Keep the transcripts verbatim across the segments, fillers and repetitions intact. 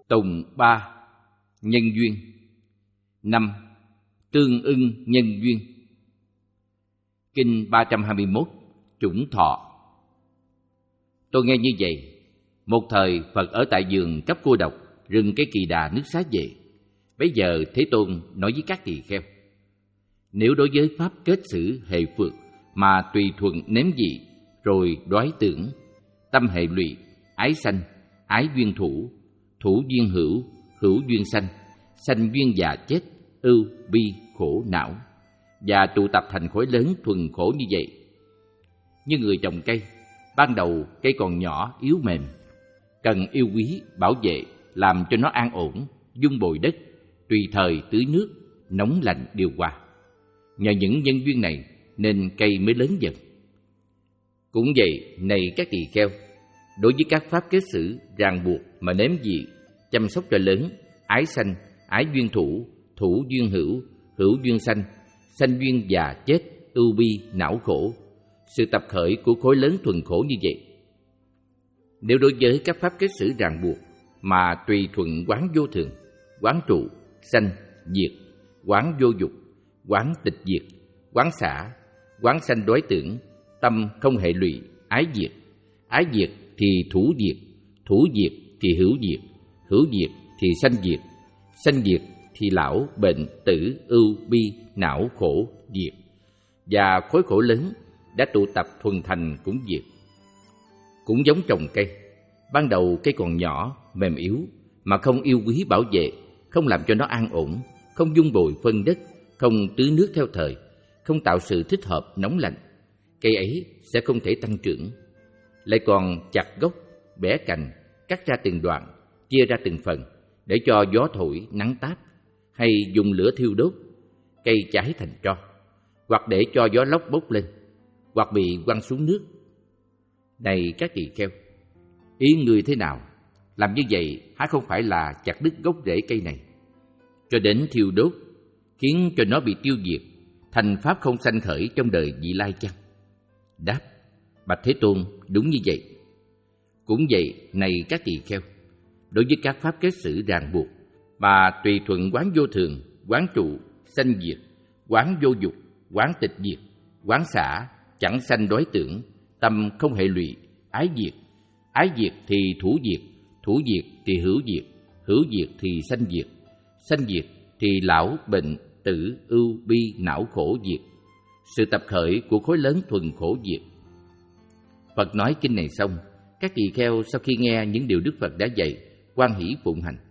Tùng ba. Nhân duyên. Năm. Tương ưng nhân duyên. Kinh ba trăm hai mươi mốt. Chủng thọ. Tôi nghe như vậy. Một thời Phật ở tại vườn Cấp Cô Độc, rừng Cây Kỳ Đà, nước Xá Vệ. Bấy giờ Thế Tôn nói với các tỳ kheo: nếu đối với pháp kết xử hệ phược mà tùy thuận nếm vị, rồi đoái tưởng, tâm hệ lụy, ái sanh, ái duyên thủ, thủ duyên hữu, hữu duyên sanh, sanh duyên già chết, ưu bi khổ não, và tụ tập thành khối lớn thuần khổ như vậy. Như người trồng cây, ban đầu cây còn nhỏ yếu mềm, cần yêu quý, bảo vệ, làm cho nó an ổn, dung bồi đất, tùy thời tưới nước, nóng lạnh điều hòa. Nhờ những nhân duyên này nên cây mới lớn dần. Cũng vậy, này các tỳ kheo, đối với các pháp kết xử, ràng buộc mà nếm vị, chăm sóc cho lớn, ái sanh, ái duyên thủ, thủ duyên hữu, hữu duyên sanh, sanh duyên già chết, ưu bi não khổ, sự tập khởi của khối lớn thuần khổ như vậy. Nếu đối với các pháp kết xử ràng buộc mà tùy thuận quán vô thường, quán trụ, sanh, diệt, quán vô dục, quán tịch diệt, quán xả, quán sanh đối tưởng, tâm không hệ lụy, ái diệt, ái diệt thì thủ diệt, thủ diệt thì hữu diệt, hữu diệt thì sanh diệt, sanh diệt thì lão, bệnh, tử, ưu, bi, não, khổ, diệt. Và khối khổ lớn đã tụ tập thuần thành cũng diệt. Cũng giống trồng cây, ban đầu cây còn nhỏ, mềm yếu, mà không yêu quý bảo vệ, không làm cho nó an ổn, không dung bồi phân đất, không tưới nước theo thời, không tạo sự thích hợp nóng lạnh, cây ấy sẽ không thể tăng trưởng. Lại còn chặt gốc, bẻ cành, cắt ra từng đoạn, chia ra từng phần, để cho gió thổi, nắng táp, hay dùng lửa thiêu đốt, cây cháy thành tro, hoặc để cho gió lốc bốc lên, hoặc bị quăng xuống nước. Này các tỳ kheo, ý người thế nào? Làm như vậy há không phải là chặt đứt gốc rễ cây này, cho đến thiêu đốt, khiến cho nó bị tiêu diệt, thành pháp không sanh khởi trong đời vị lai chăng? Đáp: bạch Thế Tôn, đúng như vậy. Cũng vậy, này các tỳ kheo, đối với các pháp kết xử ràng buộc mà tùy thuận quán vô thường, quán trụ, sanh diệt, quán vô dục, quán tịch diệt, quán xả, chẳng sanh đối tưởng, tâm không hệ lụy, ái diệt, ái diệt thì thủ diệt, thủ diệt thì hữu diệt, hữu diệt thì sanh diệt, sanh diệt thì lão, bệnh, tử, ưu, bi, não khổ diệt, sự tập khởi của khối lớn thuần khổ diệt. Phật nói kinh này xong, các tỳ kheo sau khi nghe những điều Đức Phật đã dạy, hoan hỷ phụng hành.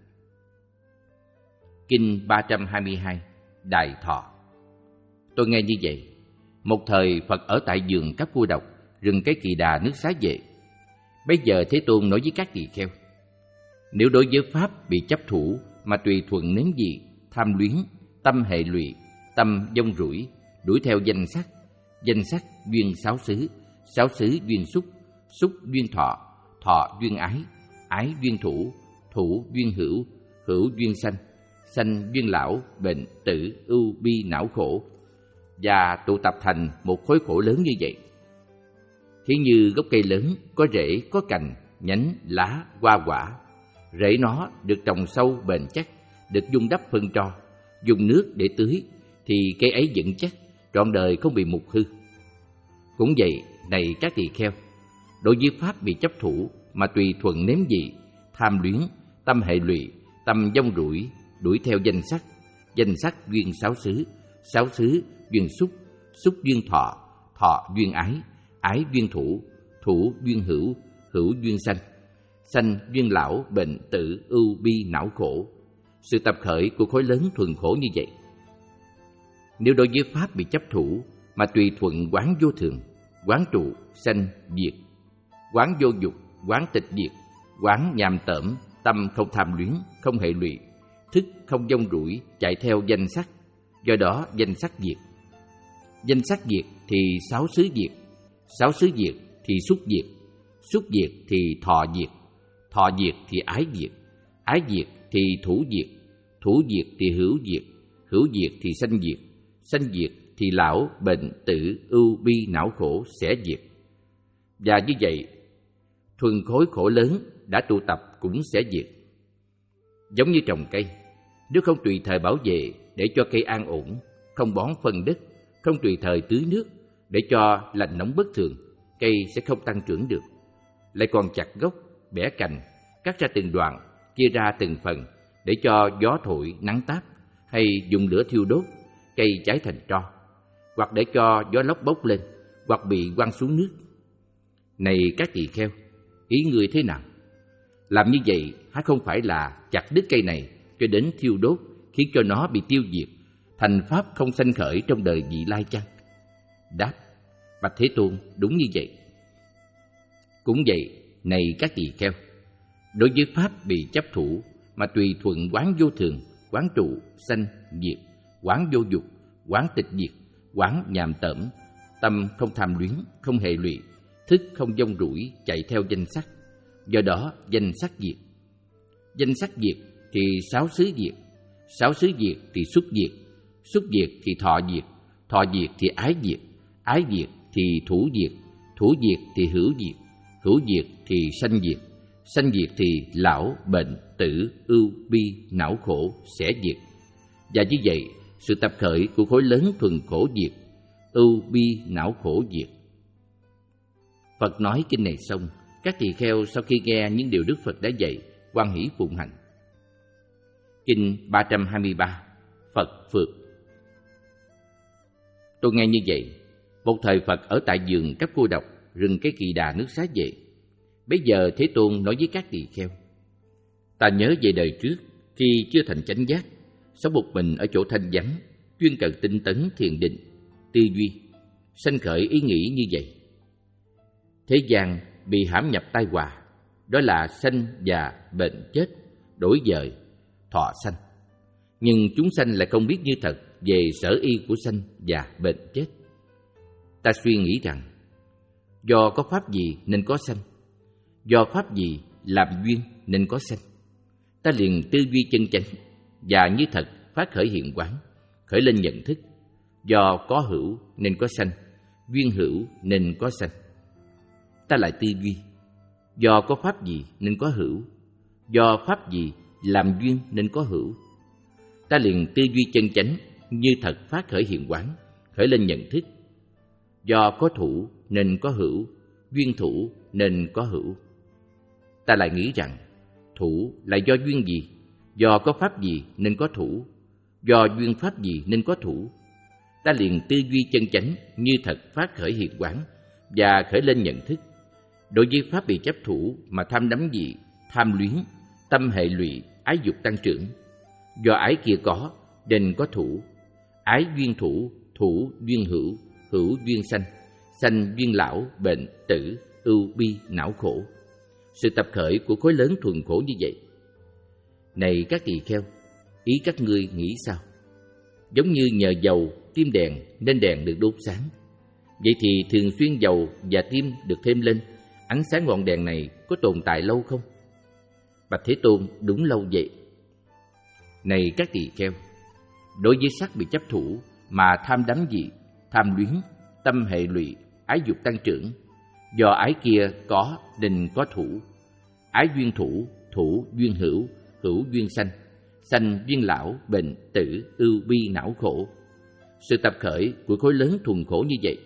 Kinh ba trăm hai mươi hai. Đại thọ. Tôi nghe như vậy. Một thời Phật ở tại vườn Cấp Cô Độc, rừng Cây Kỳ Đà, nước Xá Vệ. Bây giờ Thế Tôn nói với các tỳ kheo: nếu đối với pháp bị chấp thủ mà tùy thuận nếm vị, tham luyến, tâm hệ lụy, tâm vong rủi, đuổi theo danh sắc, danh sắc duyên sáu xứ, sáu xứ duyên xúc, xúc duyên thọ, thọ duyên ái, ái duyên thủ, thủ duyên hữu, hữu duyên sanh, sanh duyên lão, bệnh, tử, ưu, bi, não khổ, và tụ tập thành một khối khổ lớn như vậy. Thí như gốc cây lớn, có rễ, có cành, nhánh, lá, hoa quả. Rễ nó được trồng sâu bền chắc, được vun đắp phân tro, dùng nước để tưới, thì cây ấy vững chắc, trọn đời không bị mục hư. Cũng vậy, này các tỳ kheo, đối với pháp bị chấp thủ mà tùy thuận nếm vị, tham luyến, tâm hệ lụy, tâm vong rủi, đuổi theo danh sắc, danh sắc duyên sáu xứ, sáu xứ duyên xúc, xúc duyên thọ, thọ duyên ái, ái duyên thủ, thủ duyên hữu, hữu duyên sanh, sanh duyên lão, bệnh, tử, ưu, bi, não khổ, sự tập khởi của khối lớn thuần khổ như vậy. Nếu đối với pháp bị chấp thủ mà tùy thuận quán vô thường, quán trụ, sanh, diệt, quán vô dục, quán tịch diệt, quán nhàm tởm, tâm không tham luyến, không hệ lụy, thức không vong rủi, chạy theo danh sắc, do đó danh sắc diệt. Danh sắc diệt thì sáu xứ diệt, sáu xứ diệt thì xúc diệt, xúc diệt thì thọ diệt, thọ diệt thì ái diệt, ái diệt thì thủ diệt, thủ diệt thì hữu diệt, hữu diệt thì sanh diệt, sanh diệt thì lão, bệnh, tử, ưu, bi, não khổ sẽ diệt. Và như vậy, thuần khối khổ lớn đã tụ tập cũng sẽ diệt. Giống như trồng cây, nếu không tùy thời bảo vệ để cho cây an ổn, không bón phân đất, không tùy thời tưới nước để cho lạnh nóng bất thường, cây sẽ không tăng trưởng được. Lại còn chặt gốc, bẻ cành, cắt ra từng đoạn, chia ra từng phần để cho gió thổi, nắng táp, hay dùng lửa thiêu đốt, cây cháy thành tro, hoặc để cho gió lốc bốc lên, hoặc bị quăng xuống nước. Này các tỳ kheo, ý người thế nào? Làm như vậy há không phải là chặt đứt cây này cho đến thiêu đốt, khiến cho nó bị tiêu diệt, thành pháp không sanh khởi trong đời vị lai chăng? Đáp: bạch Thế Tôn, đúng như vậy. Cũng vậy, này các tỳ kheo, đối với pháp bị chấp thủ mà tùy thuận quán vô thường, quán trụ, sanh, diệt, quán vô dục, quán tịch diệt, quán nhàm tởm, tâm không tham luyến, không hệ lụy, thức không vong rủi chạy theo danh sắc. Do đó danh sắc diệt. Danh sắc diệt thì sáu xứ diệt, sáu xứ diệt thì xúc diệt, xúc diệt thì thọ diệt, thọ diệt thì ái diệt, ái diệt thì thủ diệt, thủ diệt thì hữu diệt, hữu diệt thì sanh diệt, sanh diệt thì lão, bệnh, tử, ưu, bi, não khổ sẽ diệt. Và như vậy, sự tập khởi của khối lớn thuần khổ diệt, ưu, bi, não khổ diệt. Phật nói kinh này xong, các tỳ kheo sau khi nghe những điều Đức Phật đã dạy, hoan hỷ phụng hành. Kinh ba trăm hai mươi ba, Phật Phược. Tôi nghe như vậy, một thời Phật ở tại vườn Cấp Cô Độc, rừng Cây Kỳ Đà nước Xá Vệ. Bấy giờ Thế Tôn nói với các tỳ kheo: ta nhớ về đời trước, khi chưa thành chánh giác, sống một mình ở chỗ thanh vắng, chuyên cần tinh tấn thiền định, tư duy, sanh khởi ý nghĩ như vậy. Thế gian bị hãm nhập tai họa, đó là sanh già bệnh chết, đổi dời, thọ sanh. Nhưng chúng sanh lại không biết như thật về sở y của sanh già bệnh chết. Ta suy nghĩ rằng, do có pháp gì nên có sanh, do pháp gì làm duyên nên có sanh. Ta liền tư duy chân chánh và như thật phát khởi hiện quán, khởi lên nhận thức. Do có hữu nên có sanh, duyên hữu nên có sanh. Ta lại tư duy, do có pháp gì nên có hữu, do pháp gì làm duyên nên có hữu. Ta liền tư duy chân chánh như thật phát khởi hiện quán, khởi lên nhận thức. Do có thủ nên có hữu, duyên thủ nên có hữu. Ta lại nghĩ rằng, thủ là do duyên gì, do có pháp gì nên có thủ, do duyên pháp gì nên có thủ. Ta liền tư duy chân chánh như thật phát khởi hiện quán và khởi lên nhận thức. Đối với pháp bị chấp thủ mà tham đắm gì, tham luyến, tâm hệ lụy, ái dục tăng trưởng. Do ái kia có nên có thủ, ái duyên thủ, thủ duyên hữu, hữu duyên sanh, sanh duyên lão, bệnh, tử, ưu, bi, não khổ. Sự tập khởi của khối lớn thuần khổ như vậy. Này các tỳ kheo, ý các ngươi nghĩ sao? Giống như nhờ dầu, tim đèn nên đèn được đốt sáng. Vậy thì thường xuyên dầu và tim được thêm lên, ánh sáng ngọn đèn này có tồn tại lâu không? Bạch Thế Tôn, đúng lâu vậy. Này các tỳ kheo, đối với sắc bị chấp thủ mà tham đắm dị, tham luyến, tâm hệ lụy, ái dục tăng trưởng. Do ái kia có nên có thủ, ái duyên thủ, thủ duyên hữu, hữu duyên sanh, sanh duyên lão, bệnh, tử, ưu, bi, não khổ. Sự tập khởi của khối lớn thuần khổ như vậy.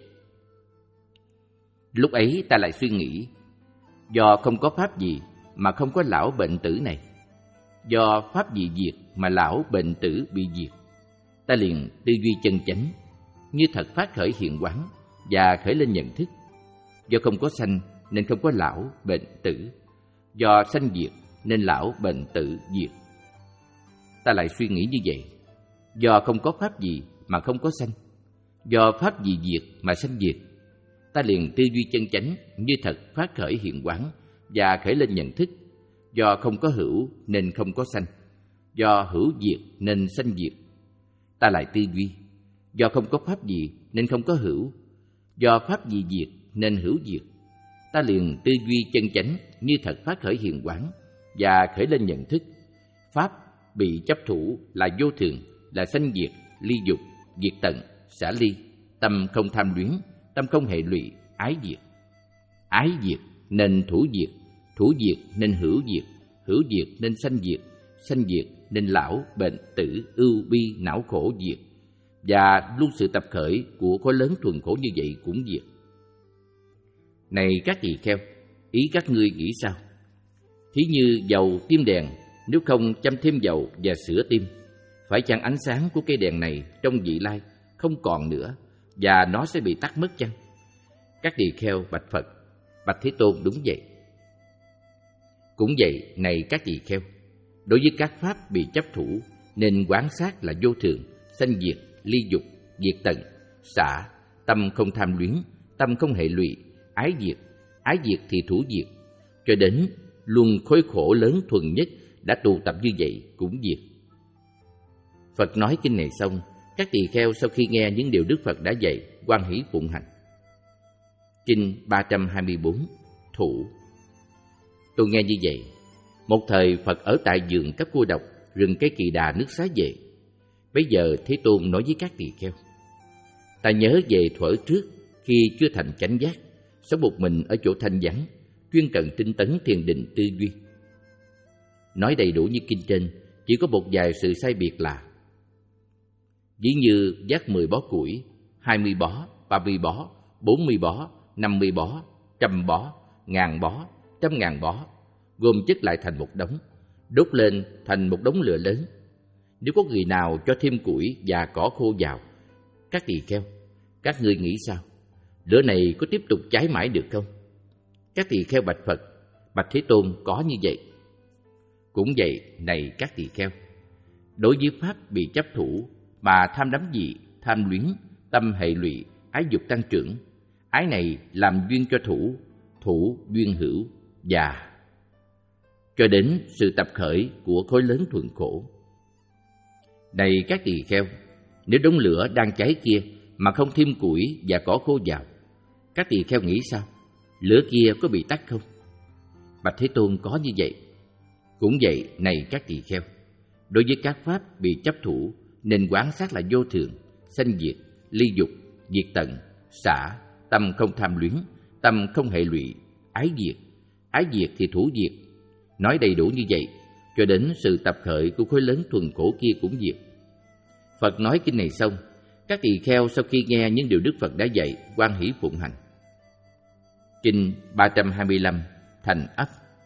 Lúc ấy ta lại suy nghĩ, do không có pháp gì mà không có lão bệnh tử này, do pháp gì diệt mà lão bệnh tử bị diệt. Ta liền tư duy chân chánh, như thật phát khởi hiện quán và khởi lên nhận thức. Do không có sanh nên không có lão bệnh tử, do sanh diệt nên lão bệnh tử diệt. Ta lại suy nghĩ như vậy, do không có pháp gì mà không có sanh, do pháp gì diệt mà sanh diệt. Ta liền tư duy chân chánh như thật phát khởi hiện quán và khởi lên nhận thức. Do không có hữu nên không có sanh, do hữu diệt nên sanh diệt. Ta lại tư duy, do không có pháp gì nên không có hữu, do pháp gì diệt nên hữu diệt. Ta liền tư duy chân chánh như thật phát khởi hiện quán và khởi lên nhận thức. Pháp bị chấp thủ là vô thường, là sanh diệt, ly dục, diệt tận, xả ly, tâm không tham luyến, tâm không hệ lụy, ái diệt. Ái diệt nên thủ diệt, thủ diệt nên hữu diệt, hữu diệt nên sanh diệt, sanh diệt nên lão, bệnh, tử, ưu, bi, não khổ diệt. Và luôn sự tập khởi của khối lớn thuần khổ như vậy cũng diệt. Này các tỳ kheo, ý các ngươi nghĩ sao? Thí như dầu tim đèn, nếu không châm thêm dầu và sửa tim, phải chăng ánh sáng của cây đèn này trong vị lai không còn nữa, và nó sẽ bị tắt mất chăng? Các tỳ kheo bạch Phật: Bạch Thế Tôn, đúng vậy. Cũng vậy, này các tỳ kheo, đối với các pháp bị chấp thủ, nên quán sát là vô thường, sanh diệt, ly dục, diệt tận, xả, tâm không tham luyến, tâm không hệ lụy, ái diệt, ái diệt thì thủ diệt, cho đến luân khối khổ lớn thuần nhất đã tụ tập như vậy cũng diệt. Phật nói kinh này xong, các tỳ kheo sau khi nghe những điều Đức Phật đã dạy, hoan hỷ phụng hành. Kinh ba trăm hai mươi bốn. Thủ. Tôi nghe như vậy. Một thời Phật ở tại vườn Cấp Cô Độc, rừng cây Kỳ Đà nước Xá Vệ. Bấy giờ Thế Tôn nói với các tỳ kheo: Ta nhớ về thuở trước, khi chưa thành chánh giác, sống một mình ở chỗ thanh vắng, chuyên cần tinh tấn thiền định tư duy. Nói đầy đủ như kinh trên, chỉ có một vài sự sai biệt là: ví như vác mười bó củi, hai mươi bó, ba mươi bó, bốn mươi bó, năm mươi bó, trăm bó, ngàn bó, trăm ngàn bó, gom chất lại thành một đống, đốt lên thành một đống lửa lớn. Nếu có người nào cho thêm củi và cỏ khô vào, các tỳ kheo, các ngươi nghĩ sao? Lửa này có tiếp tục cháy mãi được không? Các tỳ kheo bạch Phật: Bạch Thế Tôn, có như vậy. Cũng vậy, này các tỳ kheo, đối với pháp bị chấp thủ mà tham đắm dị, tham luyến, tâm hệ lụy, ái dục tăng trưởng, ái này làm duyên cho thủ, thủ duyên hữu, và cho đến sự tập khởi của khối lớn thuần khổ. Này các tỳ kheo, nếu đống lửa đang cháy kia mà không thêm củi và cỏ khô vào, các tỳ kheo nghĩ sao? Lửa kia có bị tắt không? Bạch Thế Tôn, có như vậy. Cũng vậy, này các tỳ kheo, đối với các pháp bị chấp thủ, nên quán sát là vô thường, sanh diệt, ly dục, diệt tận, xả, tâm không tham luyến, tâm không hệ lụy, ái diệt, ái diệt thì thủ diệt. Nói đầy đủ như vậy, cho đến sự tập khởi của khối lớn thuần khổ kia cũng diệt. Phật nói kinh này xong, các tỳ kheo sau khi nghe những điều Đức Phật đã dạy, hoan hỷ phụng hành. Kinh ba trăm hai mươi lăm. Thành ấp.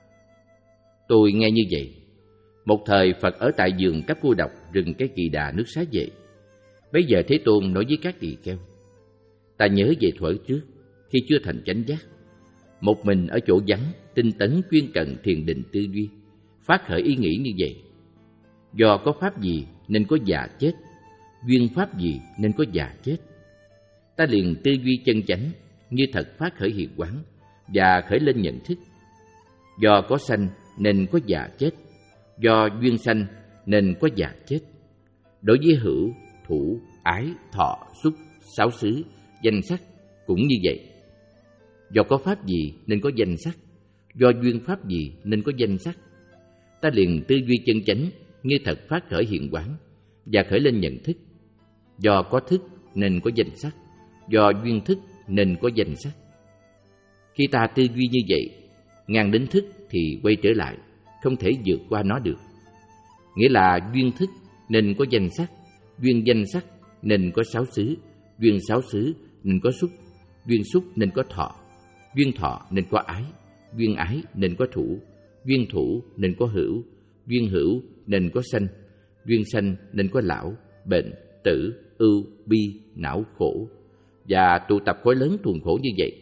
Tôi nghe như vậy. Một thời Phật ở tại vườn Cấp Cô Độc, rừng cây Kỳ Đà nước Xá Vệ. Bấy giờ Thế Tôn nói với các tỳ kheo: Ta nhớ về thuở trước, khi chưa thành chánh giác, một mình ở chỗ vắng, tinh tấn chuyên cận thiền định tư duy, phát khởi ý nghĩ như vậy: Do có pháp gì nên có già chết, duyên pháp gì nên có già chết. Ta liền tư duy chân chánh, như thật phát khởi hiện quán, và khởi lên nhận thức. Do có sanh nên có già chết, do duyên sanh nên có già chết. Đối với hữu, thủ, ái, thọ, xúc, sáu xứ, danh sắc cũng như vậy. Do có pháp gì nên có danh sắc, do duyên pháp gì nên có danh sắc. Ta liền tư duy chân chánh, như thật phát khởi hiện quán, và khởi lên nhận thức. Do có thức nên có danh sắc, do duyên thức nên có danh sắc. Khi ta tư duy như vậy, ngang đến thức thì quay trở lại, không thể vượt qua nó được. Nghĩa là duyên thức nên có danh sắc, duyên danh sắc nên có sáu xứ, duyên sáu xứ nên có xúc, duyên xúc nên có thọ, duyên thọ nên có ái, duyên ái nên có thủ, duyên thủ nên có hữu, duyên hữu nên có sanh, duyên sanh nên có lão, bệnh, tử, ưu, bi, não khổ, và tụ tập khối lớn thuần khổ như vậy.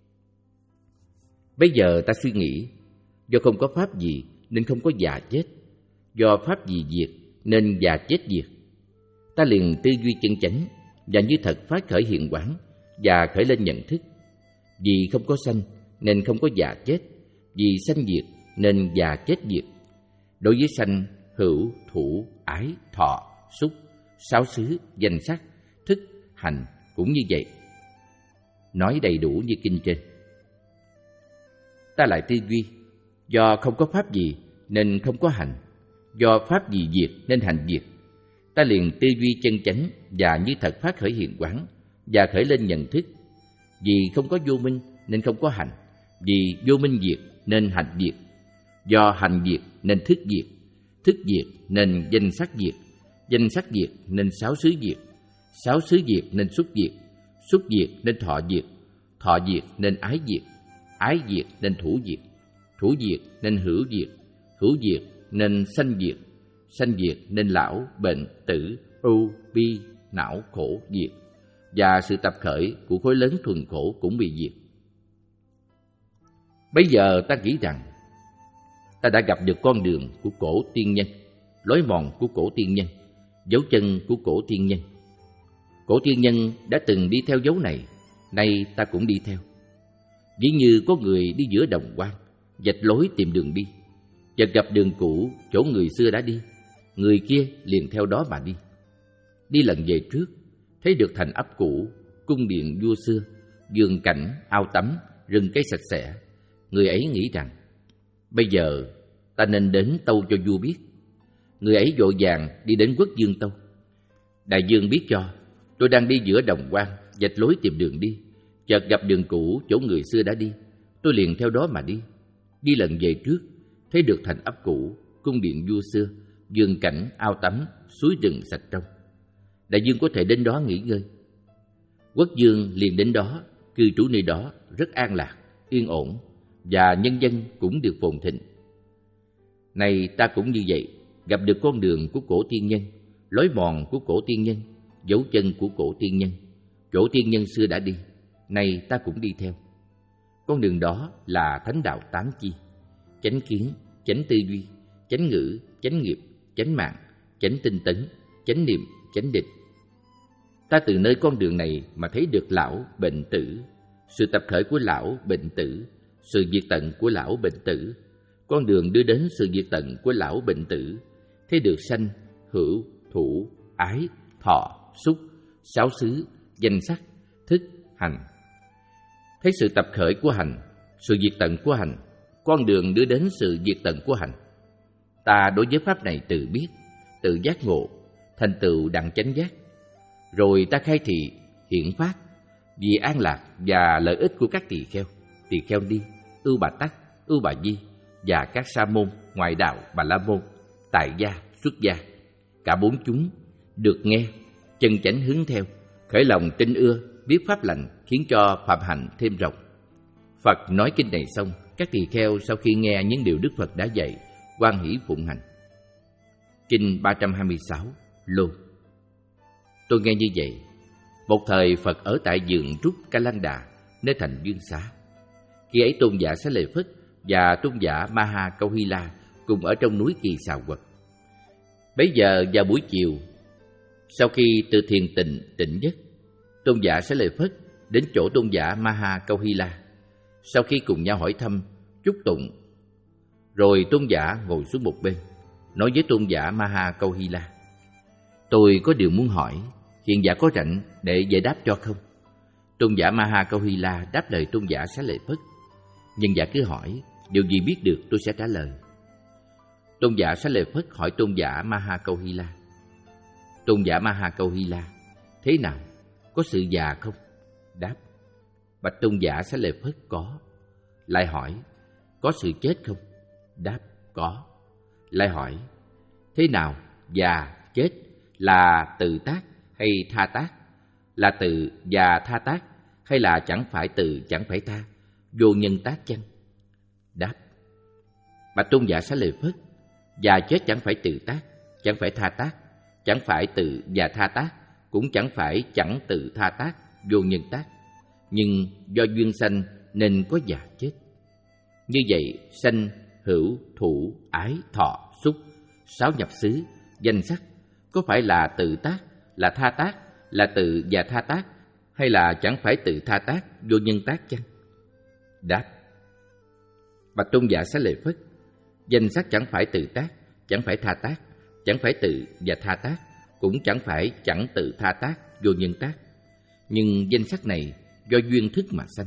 Bây giờ ta suy nghĩ, do không có pháp gì nên không có già chết, do pháp gì diệt nên già chết diệt. Ta liền tư duy chân chánh, và như thật phát khởi hiện quán, và khởi lên nhận thức. Vì không có sanh nên không có già chết, vì sanh diệt nên già chết diệt. Đối với sanh, hữu, thủ, ái, thọ, xúc, sáu xứ, danh sắc, thức, hành cũng như vậy. Nói đầy đủ như kinh trên. Ta lại tư duy, do không có pháp gì nên không có hành, do pháp gì diệt nên hành diệt. Ta liền tư duy chân chánh, và như thật phát khởi hiện quán, và khởi lên nhận thức. Vì không có vô minh nên không có hành, vì vô minh diệt nên hành diệt, do hành diệt nên thức diệt, thức diệt nên danh sắc diệt, danh sắc diệt nên sáu xứ diệt, sáu xứ diệt nên xúc diệt, xúc diệt nên thọ diệt, thọ diệt nên ái diệt, ái diệt nên thủ diệt, thủ diệt nên hữu diệt, hữu diệt nên sanh diệt, sanh diệt nên lão, bệnh, tử, ưu, bi, não, khổ diệt, và sự tập khởi của khối lớn thuần khổ cũng bị diệt. Bây giờ ta nghĩ rằng ta đã gặp được con đường của cổ tiên nhân, lối mòn của cổ tiên nhân, dấu chân của cổ tiên nhân. Cổ tiên nhân đã từng đi theo dấu này, nay ta cũng đi theo. Ví như có người đi giữa đồng hoang, vạch lối tìm đường đi, chợt gặp đường cũ chỗ người xưa đã đi, người kia liền theo đó mà đi. Đi lần về trước, thấy được thành ấp cũ, cung điện vua xưa, vườn cảnh, ao tắm, rừng cây sạch sẽ. Người ấy nghĩ rằng, bây giờ ta nên đến tâu cho vua biết. Người ấy vội vàng đi đến quốc dương tâu. Đại dương biết cho, tôi đang đi giữa đồng hoang, vạch lối tìm đường đi, chợt gặp đường cũ chỗ người xưa đã đi, tôi liền theo đó mà đi. Đi lần về trước, thấy được thành ấp cũ, cung điện vua xưa, vườn cảnh, ao tắm, suối rừng sạch trong. Đại dương có thể đến đó nghỉ ngơi. Quốc dương liền đến đó, cư trú nơi đó rất an lạc, yên ổn, và nhân dân cũng được phồn thịnh. Này ta cũng như vậy, gặp được con đường của cổ tiên nhân, lối mòn của cổ tiên nhân, dấu chân của cổ tiên nhân, chỗ tiên nhân xưa đã đi, nay ta cũng đi theo. Con đường đó là thánh đạo tám chi: chánh kiến, chánh tư duy, chánh ngữ, chánh nghiệp, chánh mạng, chánh tinh tấn, chánh niệm, chánh định. Ta từ nơi con đường này mà thấy được lão, bệnh, tử, sự tập khởi của lão, bệnh, tử, sự diệt tận của lão, bệnh, tử, con đường đưa đến sự diệt tận của lão, bệnh, tử, thấy được sanh, hữu, thủ, ái, thọ, xúc, sáu xứ, danh sắc, thức, hành. Thấy sự tập khởi của hành, sự diệt tận của hành, con đường đưa đến sự diệt tận của hành. Ta đối với pháp này tự biết, tự giác ngộ, thành tựu đặng chánh giác. Rồi ta khai thị, hiển phát, vì an lạc và lợi ích của các tỳ kheo, tỳ kheo ni, ưu bà tắc, ưu bà di, và các sa môn, ngoại đạo, bà la môn, tại gia, xuất gia, cả bốn chúng được nghe, chân chánh hướng theo, khởi lòng tin ưa, biết pháp lành, khiến cho phạm hạnh thêm rộng. Phật nói kinh này xong, các tỳ kheo sau khi nghe những điều Đức Phật đã dạy, hoan hỷ phụng hành. Kinh ba trăm hai mươi sáu, Lô. Tôi nghe như vậy. Một thời Phật ở tại vườn trúc Ca Lan Đà, nơi thành Dương Xá. Khi ấy tôn giả Xá Lợi Phất và tôn giả Ma Ha Câu Hy La cùng ở trong núi Kỳ Xà Quật. Bấy giờ vào buổi chiều, sau khi từ thiền tịnh tỉnh giấc, tôn giả Xá Lợi Phất đến chỗ tôn giả Ma Ha Câu Hy La. Sau khi cùng nhau hỏi thăm, chúc tụng, rồi tôn giả ngồi xuống một bên, nói với tôn giả Ma Ha Câu Hy La: tôi có điều muốn hỏi, hiện giả có rảnh để giải đáp cho không? Tôn giả Ma Ha Câu Hy La đáp lời tôn giả Xá Lợi Phất: nhân giả cứ hỏi, điều gì biết được tôi sẽ trả lời. Tôn giả Xá Lợi Phất hỏi tôn giả Ma Ha Câu Hy La: tôn giả Ma Ha Câu Hy La, thế nào, có sự già không? Đáp: bạch tôn giả Xá Lợi Phất, có. Lại hỏi: có sự chết không? Đáp: có. Lại hỏi: thế nào, già, chết là tự tác hay tha tác? Là tự và tha tác, hay là chẳng phải tự chẳng phải tha, vô nhân tác chăng? Đáp: bạch tôn giả Xá Lợi Phất, già chết chẳng phải tự tác, chẳng phải tha tác, chẳng phải tự và tha tác, cũng chẳng phải chẳng tự tha tác, vô nhân tác, nhưng do duyên sanh nên có già chết. Như vậy, sanh, hữu, thủ, ái, thọ, xúc, sáu nhập xứ, danh sắc, có phải là tự tác, là tha tác, là tự và tha tác, hay là chẳng phải tự tha tác, vô nhân tác chăng? Đáp: bạch tôn giả Xá Lợi Phất, danh sắc chẳng phải tự tác, chẳng phải tha tác, chẳng phải tự và tha tác, cũng chẳng phải chẳng tự tha tác, vô nhân tác, nhưng danh sắc này do duyên thức mà sanh.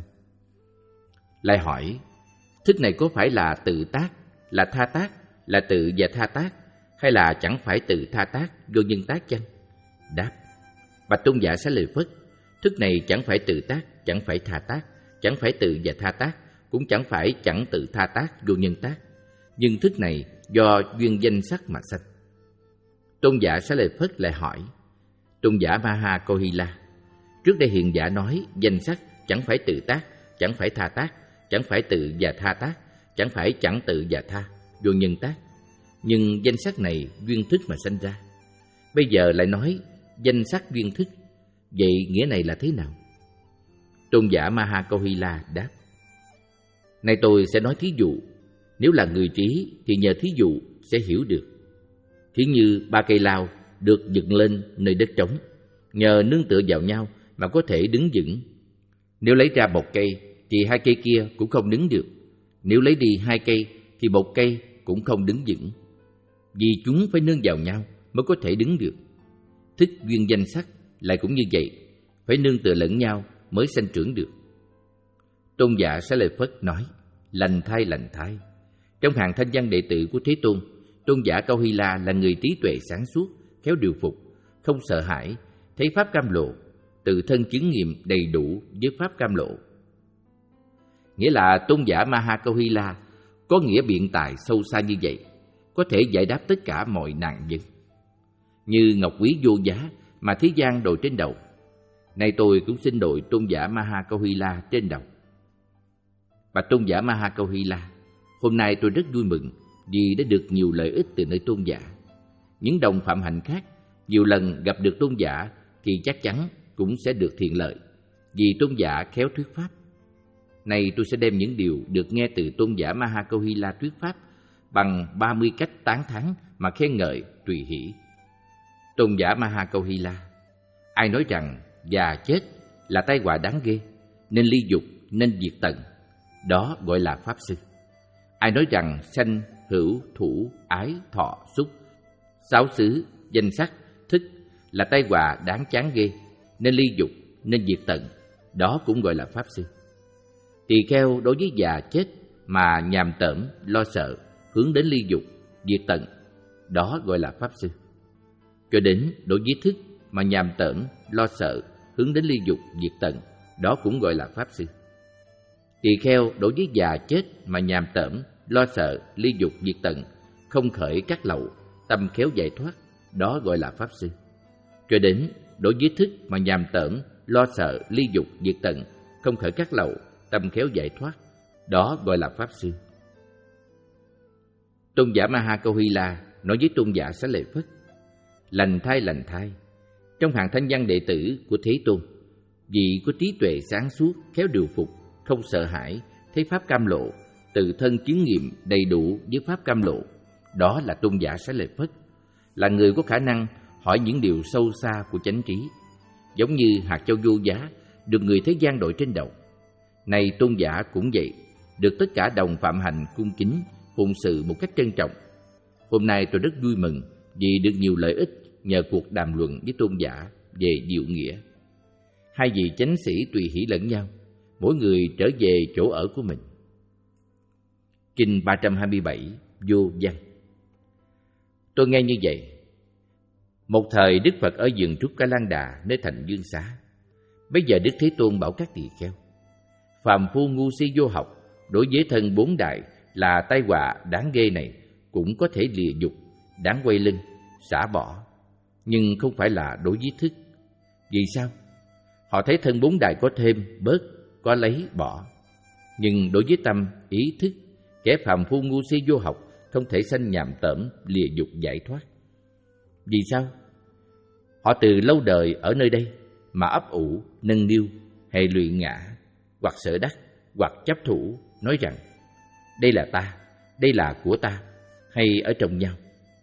Lại hỏi: thức này có phải là tự tác, là tha tác, là tự và tha tác, hay là chẳng phải tự tha tác, vô nhân tác chăng? Đáp: bạch tôn giả Xá Lợi Phất, thức này chẳng phải tự tác, chẳng phải tha tác, chẳng phải tự và tha tác, cũng chẳng phải chẳng tự tha tác, vô nhân tác, nhưng thức này do duyên danh sắc mà sanh. Tôn giả Xá Lợi Phất lại hỏi tôn giả Maha Câu-hy-la: trước đây hiền giả nói danh sắc chẳng phải tự tác, chẳng phải tha tác, chẳng phải tự và tha tác, chẳng phải chẳng tự và tha, vô nhân tác. Nhưng danh sắc này duyên thức mà sanh ra. Bây giờ lại nói danh sắc duyên thức, vậy nghĩa này là thế nào? Tôn giả Maha Câu-hy-la đáp: nay tôi sẽ nói thí dụ. Nếu là người trí thì nhờ thí dụ sẽ hiểu được. Thí như ba cây lao được dựng lên nơi đất trống, nhờ nương tựa vào nhau mà có thể đứng vững. Nếu lấy ra một cây thì hai cây kia cũng không đứng được. Nếu lấy đi hai cây thì một cây cũng không đứng vững, vì chúng phải nương vào nhau mới có thể đứng được. Thức duyên danh sắc lại cũng như vậy, phải nương tựa lẫn nhau mới sanh trưởng được. Tôn giả Xá Lợi Phất nói: lành thai, lành thai. Trong hàng thanh văn đệ tử của Thế Tôn, tôn giả Câu-hy-la là người trí tuệ sáng suốt, khéo điều phục, không sợ hãi, thấy pháp cam lộ, tự thân chứng nghiệm đầy đủ với pháp cam lộ. Nghĩa là tôn giả Maha Câu-hy-la có nghĩa biện tài sâu xa như vậy, có thể giải đáp tất cả mọi nạn nhân. Như ngọc quý vô giá mà thế gian đội trên đầu, nay tôi cũng xin đội tôn giả Maha Câu-hy-la trên đầu. Và tôn giả Maha Câu-hy-la, hôm nay tôi rất vui mừng vì đã được nhiều lợi ích từ nơi tôn giả. Những đồng phạm hạnh khác nhiều lần gặp được tôn giả thì chắc chắn cũng sẽ được thiện lợi, vì tôn giả khéo thuyết pháp. Nay tôi sẽ đem những điều được nghe từ tôn giả Maha Câu-hy-la thuyết pháp bằng ba mươi cách tán thán mà khen ngợi tùy hỷ. Tôn giả Maha Câu-hy-la: ai nói rằng già chết là tai họa đáng ghê, nên ly dục, nên diệt tận, đó gọi là pháp sư. Ai nói rằng sanh, hữu, thủ, ái, thọ, xúc, sáu xứ, danh sắc, thức là tai họa đáng chán ghê, nên ly dục, nên diệt tận, đó cũng gọi là pháp sư. Tỳ kheo đối với già chết mà nhàm tởm, lo sợ, hướng đến ly dục, diệt tận, đó gọi là pháp sư. Cho đến đối với thức mà nhàm tởm, lo sợ, hướng đến ly dục, diệt tận, đó cũng gọi là pháp sư. Tỳ kheo đối với già chết mà nhàm tởm, lo sợ, ly dục, diệt tận, không khởi các lậu, tâm khéo giải thoát, đó gọi là pháp sư. Cho đến đối với thức mà nhàm tởm, lo sợ, ly dục, diệt tận, không khởi các lậu, tâm khéo giải thoát, đó gọi là pháp sư. Tôn giả Maha Câu-hy-la nói với tôn giả Xá Lợi Phất: lành thai, lành thai. Trong hàng thanh văn đệ tử của Thế Tôn, vị có trí tuệ sáng suốt, khéo điều phục, không sợ hãi, thấy pháp cam lộ, tự thân chứng nghiệm đầy đủ với pháp cam lộ, đó là tôn giả Xá Lợi Phất, là người có khả năng hỏi những điều sâu xa của chánh trí, giống như hạt châu vô giá được người thế gian đội trên đầu. Này tôn giả cũng vậy, được tất cả đồng phạm hạnh cung kính, phụng sự một cách trân trọng. Hôm nay tôi rất vui mừng vì được nhiều lợi ích nhờ cuộc đàm luận với tôn giả về diệu nghĩa. Hai vị chánh sĩ tùy hỷ lẫn nhau, mỗi người trở về chỗ ở của mình. Kinh ba trăm hai mươi bảy, Vô Văn. Tôi nghe như vậy. Một thời Đức Phật ở vườn Trúc Ca Lan Đà nơi thành Dương Xá. Bây giờ Đức Thế Tôn bảo các tỳ kheo: phàm phu ngu si vô học, đối với thân bốn đại là tai họa đáng ghê này cũng có thể lìa dục, đáng quay lưng, xả bỏ, nhưng không phải là đối với thức. Vì sao? Họ thấy thân bốn đại có thêm, bớt, có lấy, bỏ. Nhưng đối với tâm, ý thức, kẻ phàm phu ngu si vô học không thể sanh nhàm tởm, lìa dục giải thoát. Vì sao? Họ từ lâu đời ở nơi đây mà ấp ủ, nâng niu, hệ lụy ngã, hoặc sở đắc, hoặc chấp thủ, nói rằng đây là ta, đây là của ta, hay ở trong nhau.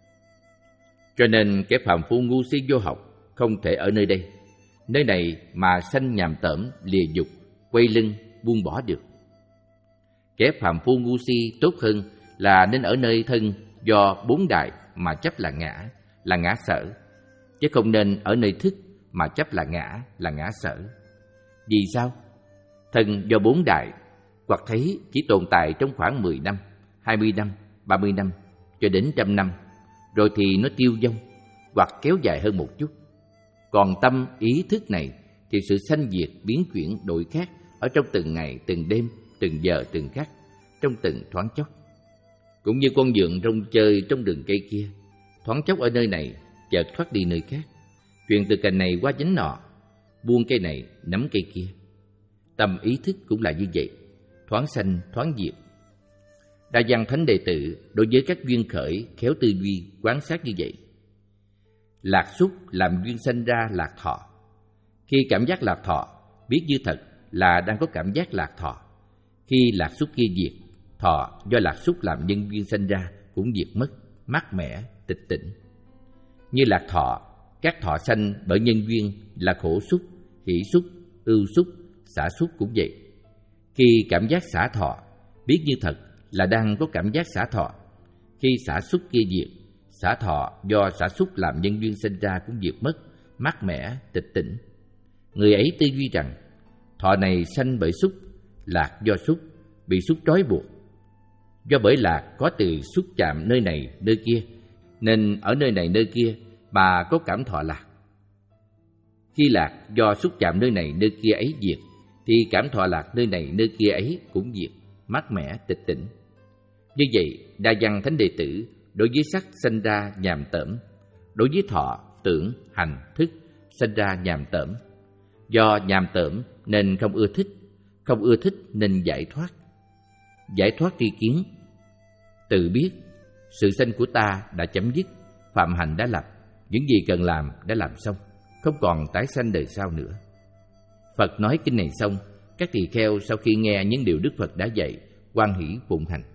Cho nên kẻ phàm phu ngu si vô học không thể ở nơi đây, nơi này mà sanh nhàm tởm, lìa dục, quay lưng, buông bỏ được. Kẻ phàm phu ngu si tốt hơn là nên ở nơi thân do bốn đại mà chấp là ngã, là ngã sở, chứ không nên ở nơi thức mà chấp là ngã, là ngã sở. Vì sao? Thân do bốn đại, hoặc thấy chỉ tồn tại trong khoảng mười năm, hai mươi năm, ba mươi năm, cho đến trăm năm, rồi thì nó tiêu vong, hoặc kéo dài hơn một chút. Còn tâm, ý thức này thì sự sanh diệt, biến chuyển, đổi khác ở trong từng ngày, từng đêm, từng giờ, từng khắc, trong từng thoáng chốc. Cũng như con vượn rong chơi trong rừng cây kia, thoáng chốc ở nơi này, chợt thoát đi nơi khác, chuyển từ cành này qua nhánh nọ, buông cây này nắm cây kia. Tâm ý thức cũng là như vậy, thoáng sanh thoáng diệt. Đa Văn Thánh Đệ Tử đối với các duyên khởi khéo tư duy quán sát như vậy. Lạc xúc làm duyên sanh ra lạc thọ. Khi cảm giác lạc thọ, biết như thật là đang có cảm giác lạc thọ. Khi lạc xúc kia diệt, thọ do lạc xúc làm nhân duyên sanh ra cũng diệt mất, mát mẻ, tịch tỉnh. Như lạc thọ, các thọ sanh bởi nhân duyên là khổ xúc, hỷ xúc, ưu xúc, xả xúc cũng vậy. Khi cảm giác xả thọ, biết như thật là đang có cảm giác xả thọ. Khi xả xúc kia diệt, xả thọ do xả xúc làm nhân duyên sinh ra cũng diệt mất, mát mẻ, tịch tỉnh. Người ấy tư duy rằng thọ này sanh bởi xúc, lạc do xúc, bị xúc trói buộc. Do bởi lạc có từ xúc chạm nơi này nơi kia, nên ở nơi này nơi kia bà có cảm thọ lạc. Khi lạc do xúc chạm nơi này nơi kia ấy diệt, thì cảm thọ lạc nơi này nơi kia ấy cũng diệt, mát mẻ, tịch tỉnh. Như vậy, Đa Văn Thánh Đệ Tử đối với sắc sanh ra nhàm tởm, đối với thọ, tưởng, hành, thức sanh ra nhàm tởm. Do nhàm tởm nên không ưa thích, không ưa thích nên giải thoát. Giải thoát tri kiến, tự biết sự sanh của ta đã chấm dứt, phạm hành đã lập, những gì cần làm đã làm xong, không còn tái sanh đời sau nữa. Phật nói kinh này xong, các tỳ kheo sau khi nghe những điều Đức Phật đã dạy, hoan hỷ phụng hành.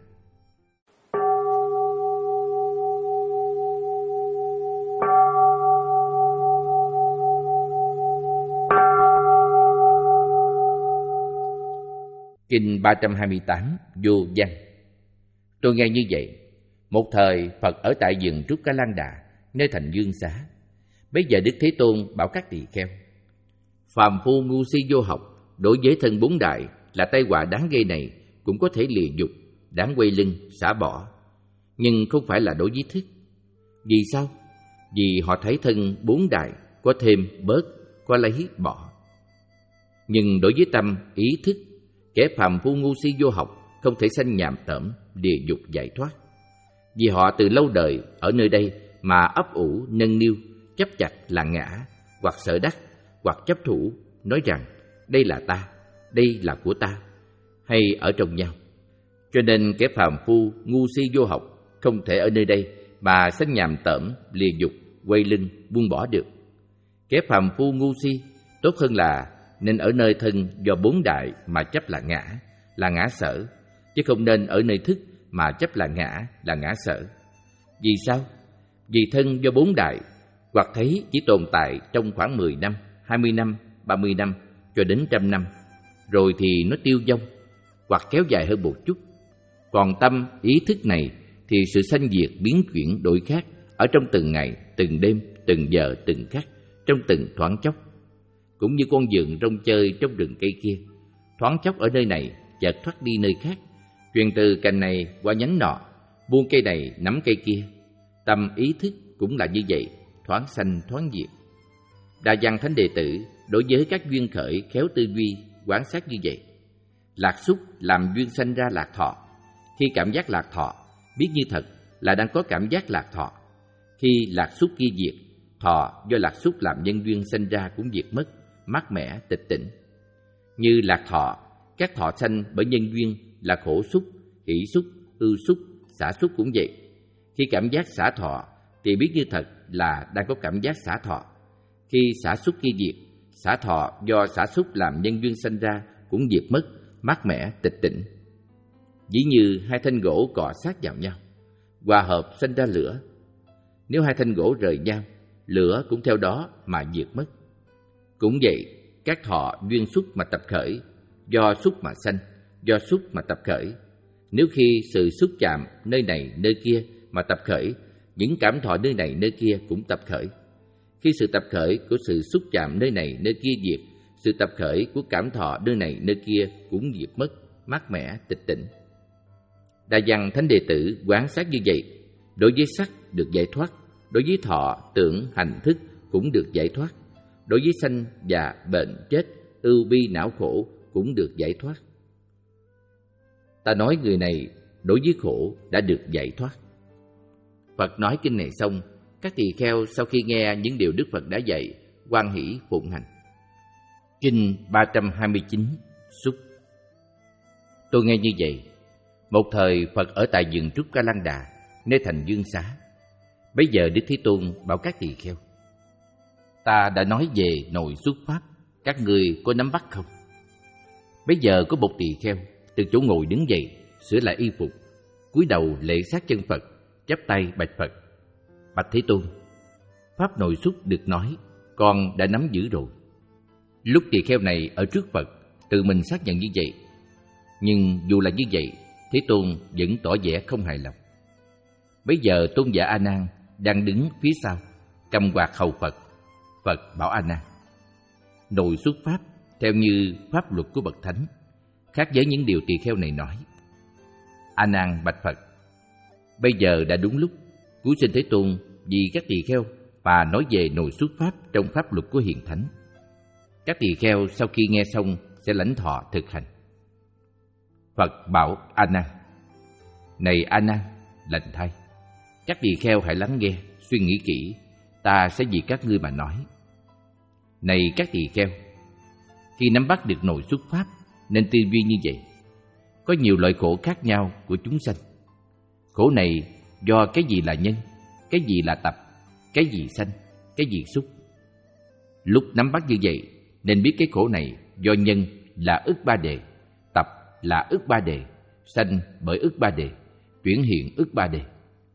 Kinh ba trăm hai mươi tám, Vô Văn. Tôi nghe như vậy, một thời Phật ở tại vườn Trúc Ca Lan Đà, nơi thành Dương Xá. Bấy giờ Đức Thế Tôn bảo các tỳ kheo: phàm phu ngu si vô học, đối với thân bốn đại là tai họa đáng gây này, cũng có thể lìa dục, đáng quay lưng, xả bỏ, nhưng không phải là đối với thức. Vì sao? Vì họ thấy thân bốn đại có thêm, bớt, có lấy, bỏ. Nhưng đối với tâm, ý thức, kẻ phàm phu ngu si vô học không thể sanh nhàm tởm, lìa dục giải thoát. Vì họ từ lâu đời ở nơi đây mà ấp ủ, nâng niu, chấp chặt là ngã, hoặc sợ đắc, hoặc chấp thủ, nói rằng đây là ta, đây là của ta, hay ở trong nhau. Cho nên kẻ phàm phu ngu si vô học không thể ở nơi đây mà sanh nhàm tởm, lìa dục, quay lưng, buông bỏ được. Kẻ phàm phu ngu si tốt hơn là nên ở nơi thân do bốn đại mà chấp là ngã, là ngã sở, chứ không nên ở nơi thức mà chấp là ngã, là ngã sở. Vì sao? Vì thân do bốn đại, hoặc thấy chỉ tồn tại trong khoảng mười năm, hai mươi năm, ba mươi năm, cho đến trăm năm, rồi thì nó tiêu vong, hoặc kéo dài hơn một chút. Còn tâm, ý thức này thì sự sanh diệt biến chuyển đổi khác ở trong từng ngày, từng đêm, từng giờ, từng khắc, trong từng thoáng chốc. Cũng như con vượn rong chơi trong rừng cây kia, thoáng chốc ở nơi này, chợt thoát đi nơi khác, truyền từ cành này qua nhánh nọ, buông cây này nắm cây kia. Tâm ý thức cũng là như vậy, thoáng sanh thoáng diệt. Đa Văn Thánh Đệ Tử đối với các duyên khởi khéo tư duy quán sát như vậy. Lạc xúc làm duyên sanh ra lạc thọ. Khi cảm giác lạc thọ, biết như thật là đang có cảm giác lạc thọ. Khi lạc xúc kia diệt, thọ do lạc xúc làm nhân duyên sanh ra cũng diệt mất, mát mẻ, tịch tỉnh. Như lạc thọ, các thọ sanh bởi nhân duyên là khổ xúc, hỷ xúc, ưu xúc, xả xúc cũng vậy. Khi cảm giác xả thọ thì biết như thật là đang có cảm giác xả thọ. Khi xả xúc kia diệt, xả thọ do xả xúc làm nhân duyên sanh ra cũng diệt mất, mát mẻ, tịch tỉnh. Ví như hai thanh gỗ cọ sát vào nhau, hòa hợp sanh ra lửa. Nếu hai thanh gỗ rời nhau, lửa cũng theo đó mà diệt mất. Cũng vậy, các thọ duyên xúc mà tập khởi, do xúc mà sanh, do xúc mà tập khởi. Nếu khi sự xúc chạm nơi này nơi kia mà tập khởi, những cảm thọ nơi này nơi kia cũng tập khởi. Khi sự tập khởi của sự xúc chạm nơi này nơi kia diệt, sự tập khởi của cảm thọ nơi này nơi kia cũng diệt mất, mát mẻ, tịch tỉnh. Đa Văn Thánh Đệ Tử quán sát như vậy, đối với sắc được giải thoát, đối với thọ, tưởng, hành, thức cũng được giải thoát, đối với sanh, già, bệnh, chết, ưu bi, não khổ cũng được giải thoát. Ta nói người này đối với khổ đã được giải thoát. Phật nói kinh này xong, các tỳ kheo sau khi nghe những điều Đức Phật đã dạy, hoan hỷ phụng hành. Kinh ba trăm hai mươi chín Xúc. Tôi nghe như vậy. Một thời Phật ở tại vườn Trúc Ca Lăng Đà, nơi thành Dương Xá. Bấy giờ Đức Thế Tôn bảo các tỳ kheo: Ta đã nói về nội xuất pháp, các ngươi có nắm bắt không? Bấy giờ có một tỳ kheo từ chỗ ngồi đứng dậy, sửa lại y phục, cúi đầu lễ sát chân Phật, chắp tay bạch Phật: Bạch Thế Tôn, pháp nội xuất được nói, con đã nắm giữ rồi. Lúc tỳ kheo này ở trước Phật, tự mình xác nhận như vậy. Nhưng dù là như vậy, Thế Tôn vẫn tỏ vẻ không hài lòng. Bấy giờ tôn giả A Nan đang đứng phía sau, cầm quạt hầu Phật. Phật bảo A Nan: Nội xuất pháp theo như pháp luật của bậc thánh, khác với những điều tỳ kheo này nói. A Nan bạch Phật: Bây giờ đã đúng lúc, Cúi xin Thế Tôn vì các tỳ kheo và nói về nội xuất pháp trong pháp luật của hiền thánh. Các tỳ kheo sau khi nghe xong sẽ lãnh thọ thực hành. Phật bảo A Nan: Này A Nan, lành thay, các tỳ kheo hãy lắng nghe, suy nghĩ kỹ, ta sẽ vì các ngươi mà nói. Này các tỳ kheo, khi nắm bắt được nội xuất pháp nên tư duy như vậy. Có nhiều loại khổ khác nhau của chúng sanh. Khổ này do cái gì là nhân, cái gì là tập, cái gì sanh, cái gì xúc. Lúc nắm bắt như vậy nên biết cái khổ này do nhân là ức ba đề, tập là ức ba đề, sanh bởi ức ba đề, chuyển hiện ức ba đề.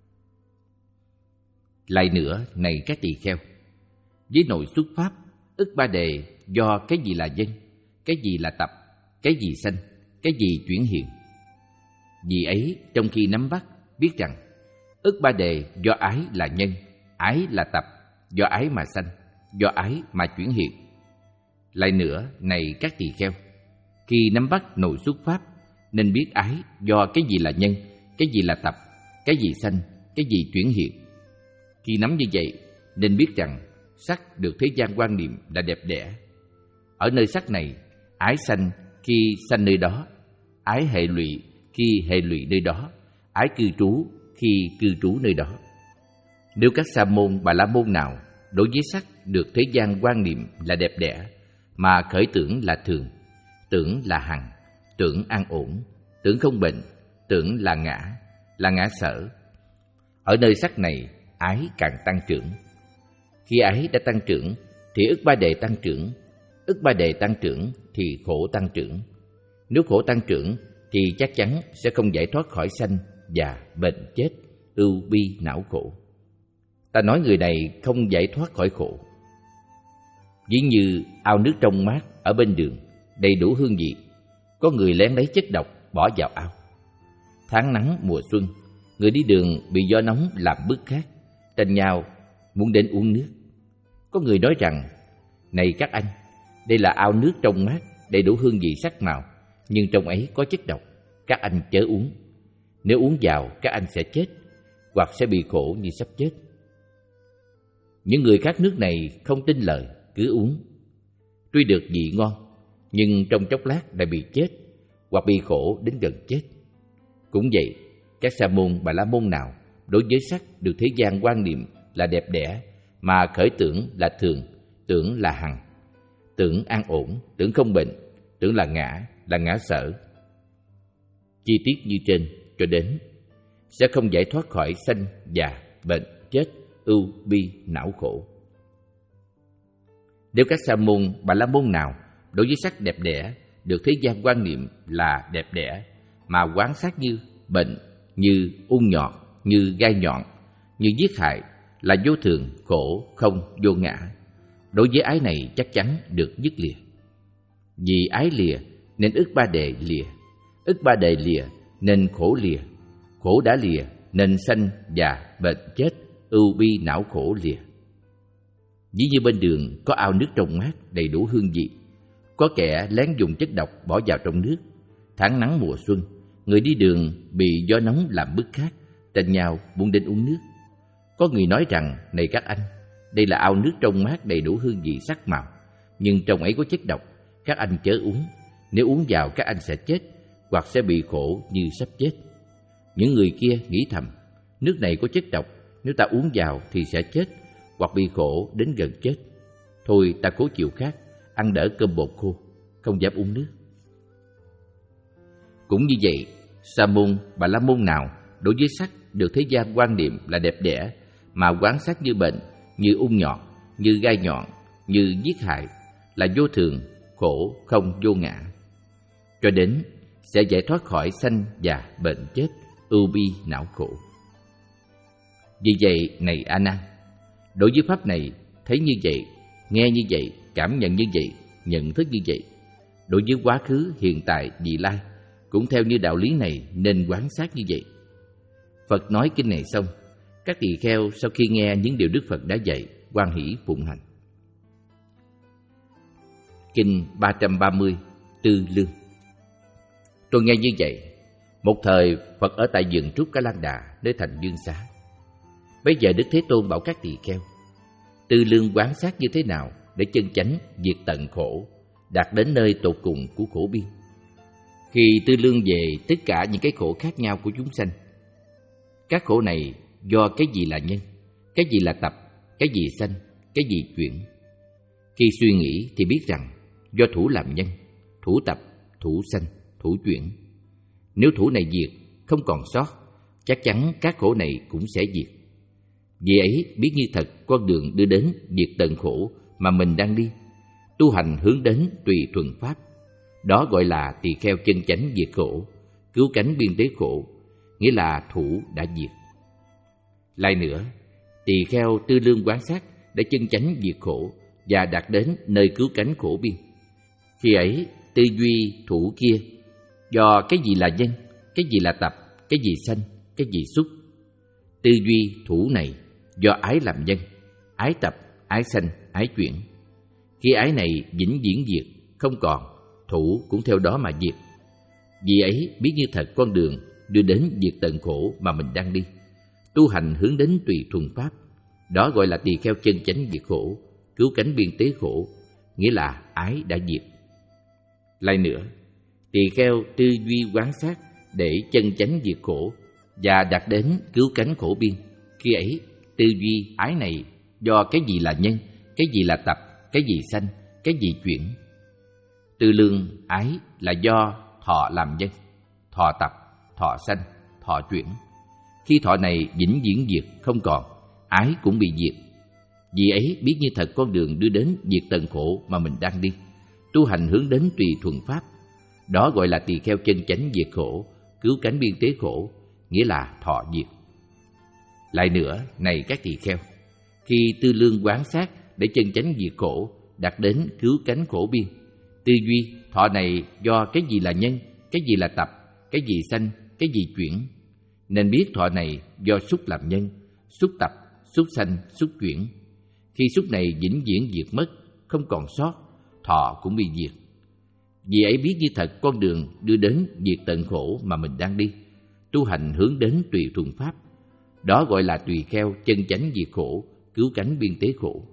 Lại nữa, này các tỳ kheo, với nội xuất pháp, ức ba đề do cái gì là nhân, cái gì là tập, cái gì sanh, cái gì chuyển hiện. Vì ấy, trong khi nắm bắt, biết rằng ức ba đề do ái là nhân, ái là tập, do ái mà sanh, do ái mà chuyển hiện. Lại nữa, này các tỳ kheo, khi nắm bắt nội xuất pháp nên biết ái do cái gì là nhân, cái gì là tập, cái gì sanh, cái gì chuyển hiện. Khi nắm như vậy nên biết rằng sắc được thế gian quan niệm là đẹp đẽ. Ở nơi sắc này, ái sanh khi sanh nơi đó, ái hệ lụy khi hệ lụy nơi đó, ái cư trú khi cư trú nơi đó. Nếu các sa môn bà la môn nào đối với sắc được thế gian quan niệm là đẹp đẽ mà khởi tưởng là thường, tưởng là hằng, tưởng an ổn, tưởng không bệnh, tưởng là ngã, là ngã sở, ở nơi sắc này ái càng tăng trưởng. Khi ái đã tăng trưởng thì ức ba đề tăng trưởng, ức ba đề tăng trưởng thì khổ tăng trưởng. Nếu khổ tăng trưởng thì chắc chắn sẽ không giải thoát khỏi sanh, già, bệnh, chết, ưu bi, não khổ. Ta nói người này không giải thoát khỏi khổ. Ví như ao nước trong mát ở bên đường, đầy đủ hương vị, có người lén lấy chất độc bỏ vào ao. Tháng nắng mùa xuân, người đi đường bị gió nóng làm bức khát, tranh nhau muốn đến uống nước. Có người nói rằng: Này các anh, đây là ao nước trong mát, đầy đủ hương vị sắc màu, nhưng trong ấy có chất độc, các anh chớ uống. Nếu uống vào, các anh sẽ chết, hoặc sẽ bị khổ như sắp chết. Những người khát nước này không tin lời, cứ uống. Tuy được vị ngon, nhưng trong chốc lát lại bị chết, hoặc bị khổ đến gần chết. Cũng vậy, các sa môn bà la môn nào đối với sắc được thế gian quan niệm là đẹp đẽ mà khởi tưởng là thường, tưởng là hằng, tưởng an ổn, tưởng không bệnh, tưởng là ngã, là ngã sở, chi tiết như trên cho đến, sẽ không giải thoát khỏi sanh, già, bệnh, chết, ưu bi, não khổ. Nếu các sa môn bà la môn nào đối với sắc đẹp đẽ được thế gian quan niệm là đẹp đẽ mà quán sát như bệnh, như ung nhọt, như gai nhọn, như giết hại, là vô thường, khổ, không, vô ngã, đối với ái này chắc chắn được dứt lìa. Vì ái lìa nên ức ba đề lìa, ức ba đề lìa nên khổ lìa, khổ đã lìa nên sanh, già, bệnh, chết, ưu bi, não khổ lìa. Ví như bên đường có ao nước trong mát đầy đủ hương vị, có kẻ lén dùng chất độc bỏ vào trong nước. Tháng nắng mùa xuân, người đi đường bị gió nóng làm bức khát, tranh nhau muốn đến uống nước. Có người nói rằng: Này các anh, đây là ao nước trong mát đầy đủ hương vị sắc màu, nhưng trong ấy có chất độc, các anh chớ uống. Nếu uống vào các anh sẽ chết, hoặc sẽ bị khổ như sắp chết. Những người kia nghĩ thầm, nước này có chất độc, nếu ta uống vào thì sẽ chết, hoặc bị khổ đến gần chết. Thôi ta cố chịu khát, ăn đỡ cơm bột khô, không dám uống nước. Cũng như vậy, sa môn, bà la môn nào đối với sắc được thế gian quan niệm là đẹp đẽ mà quán sát như bệnh, như ung nhọt, như gai nhọn, như giết hại, là vô thường, khổ không vô ngã, cho đến sẽ giải thoát khỏi sanh già bệnh chết, ưu bi não khổ. Vì vậy này A Nan, đối với pháp này, thấy như vậy, nghe như vậy, cảm nhận như vậy, nhận thức như vậy, đối với quá khứ, hiện tại, vị lai cũng theo như đạo lý này nên quán sát như vậy. Phật nói kinh này xong, các tỳ kheo sau khi nghe những điều Đức Phật đã dạy, hoan hỷ phụng hành. Kinh ba trăm ba mươi, Tư Lương. Tôi nghe như vậy, một thời Phật ở tại vườn trúc Ca Lan Đà, nơi thành Dương Xá. Bây giờ Đức Thế Tôn bảo các tỳ kheo, tư lương quán sát như thế nào để chân chánh diệt tận khổ, đạt đến nơi tột cùng của khổ biên. Khi tư lương về tất cả những cái khổ khác nhau của chúng sanh, các khổ này do cái gì là nhân, cái gì là tập, cái gì sanh, cái gì chuyển. Khi suy nghĩ thì biết rằng do thủ làm nhân, thủ tập, thủ sanh, thủ chuyển. Nếu thủ này diệt, không còn sót, chắc chắn các khổ này cũng sẽ diệt. Vì ấy biết như thật con đường đưa đến diệt tận khổ mà mình đang đi, tu hành hướng đến tùy thuận pháp. Đó gọi là tỳ kheo chân chánh diệt khổ, cứu cánh biên tế khổ, nghĩa là thủ đã diệt. Lại nữa, tỳ kheo tư lương quán sát để chân chánh diệt khổ và đạt đến nơi cứu cánh khổ biên. Khi ấy, tư duy thủ kia do cái gì là nhân, cái gì là tập, cái gì sanh, cái gì xúc. Tư duy thủ này do ái làm nhân, ái tập, ái sanh, ái chuyển. Khi ái này vĩnh viễn diệt, không còn, thủ cũng theo đó mà diệt. Vì ấy biết như thật con đường đưa đến diệt tận khổ mà mình đang đi, tu hành hướng đến tùy thuận pháp. Đó gọi là tỳ kheo chân chánh diệt khổ, cứu cánh biên tế khổ, nghĩa là ái đã diệt. Lại nữa, tỳ kheo tư duy quán sát để chân chánh diệt khổ và đạt đến cứu cánh khổ biên. Khi ấy, tư duy ái này do cái gì là nhân, cái gì là tập, cái gì sanh, cái gì chuyển. Tư lương ái là do thọ làm nhân, thọ tập, thọ sanh, thọ chuyển. Khi thọ này vĩnh viễn diệt, không còn, ái cũng bị diệt. Vì ấy biết như thật con đường đưa đến diệt tận khổ mà mình đang đi, tu hành hướng đến tùy thuận pháp. Đó gọi là tỳ kheo chân chánh diệt khổ, cứu cánh biên tế khổ, nghĩa là thọ diệt. Lại nữa, này các tỳ kheo, khi tư lương quán sát để chân chánh diệt khổ, đạt đến cứu cánh khổ biên, tư duy thọ này do cái gì là nhân, cái gì là tập, cái gì sanh, cái gì chuyển. Nên biết thọ này do xúc làm nhân, xúc tập, xúc sanh, xúc chuyển. Khi xúc này vĩnh viễn diệt mất, không còn sót, thọ cũng bị diệt. Vì ấy biết như thật con đường đưa đến diệt tận khổ mà mình đang đi, tu hành hướng đến tùy thuận pháp. Đó gọi là tùy kheo chân chánh diệt khổ, cứu cánh biên tế khổ.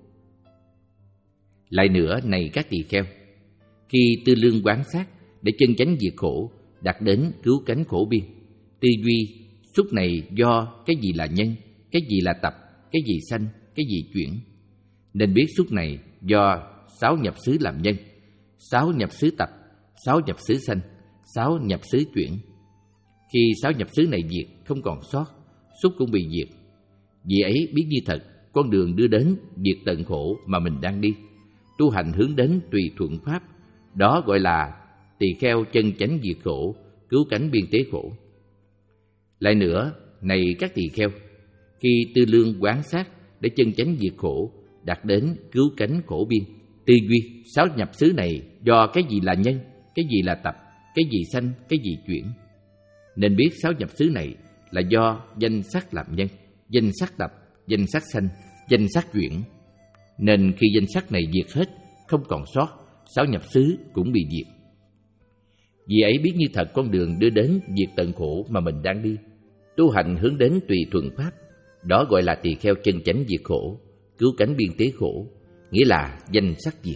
Lại nữa, này các tỳ kheo, khi tư lương quán sát để chân chánh diệt khổ, đạt đến cứu cánh khổ biên, tư duy xúc này do cái gì là nhân, cái gì là tập, cái gì sanh, cái gì chuyển. Nên biết xúc này do sáu nhập xứ làm nhân, sáu nhập xứ tập, sáu nhập xứ sanh, sáu nhập xứ chuyển. Khi sáu nhập xứ này diệt, không còn sót, xúc cũng bị diệt. Vì ấy biết như thật con đường đưa đến diệt tận khổ mà mình đang đi, tu hành hướng đến tùy thuận pháp. Đó gọi là tỳ kheo chân chánh diệt khổ, cứu cánh biên tế khổ. Lại nữa, này các tỳ kheo, khi tư lương quán sát để chân chánh diệt khổ, đạt đến cứu cánh khổ biên, tư duy sáu nhập xứ này do cái gì là nhân, cái gì là tập, cái gì sanh, cái gì chuyển. Nên biết sáu nhập xứ này là do danh sắc làm nhân, danh sắc tập, danh sắc sanh, danh sắc chuyển. Nên khi danh sắc này diệt hết, không còn sót, sáu nhập xứ cũng bị diệt. Vì ấy biết như thật con đường đưa đến diệt tận khổ mà mình đang đi, tu hành hướng đến tùy thuận pháp. Đó gọi là tỳ kheo chân chánh diệt khổ, cứu cánh biên tế khổ, nghĩa là danh sắc diệt.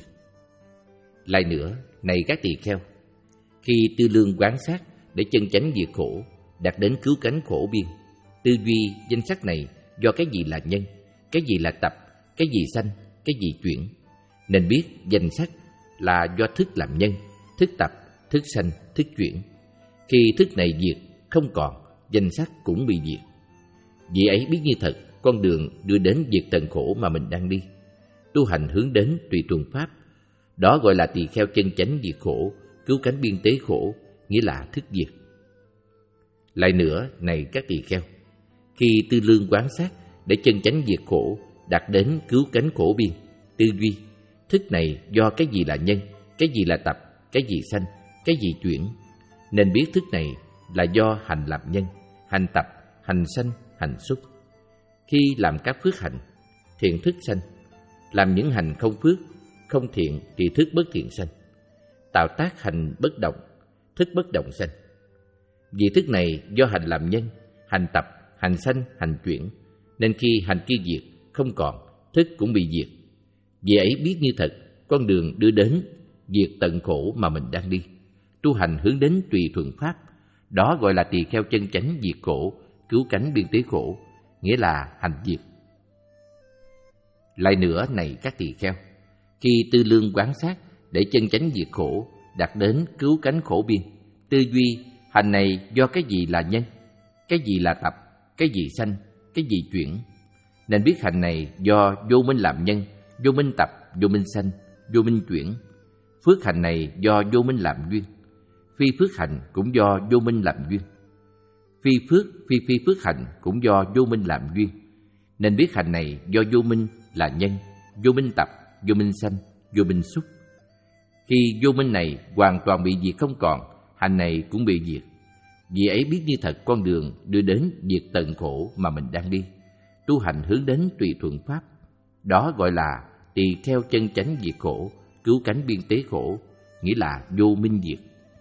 Lại nữa, này các tỳ kheo, khi tư lương quán sát để chân chánh diệt khổ, đạt đến cứu cánh khổ biên. Tư duy danh sắc này do cái gì là nhân, cái gì là tập, cái gì sanh, cái gì chuyển. Nên biết danh sắc là do thức làm nhân, thức tập, thức sanh, thức chuyển. Khi thức này diệt, không còn, danh sắc cũng bị diệt. Vì ấy biết như thật con đường đưa đến diệt tận khổ mà mình đang đi. Tu hành hướng đến tùy thuận pháp, đó gọi là tỳ kheo chân chánh diệt khổ, cứu cánh biên tế khổ, nghĩa là thức diệt. Lại nữa, này các tỳ kheo, khi tư lương quán sát để chân chánh diệt khổ, đạt đến cứu cánh khổ biên, tư duy, thức này do cái gì là nhân, cái gì là tập, cái gì sanh, cái gì chuyển. Nên biết thức này là do hành làm nhân, hành tập, hành sanh, hành xúc. Khi làm các phước hạnh, thiện thức sanh, làm những hành không phước, không thiện thì thức bất thiện sanh. Tạo tác hành bất động, thức bất động sanh. Vì thức này do hành làm nhân, hành tập, hành sanh, hành chuyển, nên khi hành kia diệt, không còn, thức cũng bị diệt. Vì ấy biết như thật con đường đưa đến diệt tận khổ mà mình đang đi. Tu hành hướng đến tùy thuận pháp, đó gọi là tỳ kheo chân chánh diệt khổ, cứu cánh biên tế khổ, nghĩa là hành diệt. Lại nữa, này các tỳ kheo, khi tư lương quán sát để chân chánh diệt khổ, đạt đến cứu cánh khổ biên, tư duy hành này do cái gì là nhân, cái gì là tập, cái gì sanh, cái gì chuyển. Nên biết hành này do vô minh làm nhân, vô minh tập, vô minh sanh, vô minh chuyển. Phước hành này do vô minh làm duyên, phi phước hành cũng do vô minh làm duyên. Phi phước, phi phi phước hành cũng do vô minh làm duyên. Nên biết hành này do vô minh là nhân, vô minh tập, vô minh sanh, vô minh xúc. Khi vô minh này hoàn toàn bị diệt không còn, hành này cũng bị diệt. Vì ấy biết như thật con đường đưa đến diệt tận khổ mà mình đang đi. Tu hành hướng đến tùy thuận pháp, đó gọi là tỳ kheo chân chánh diệt khổ, cứu cánh biên tế khổ, nghĩa là vô minh diệt.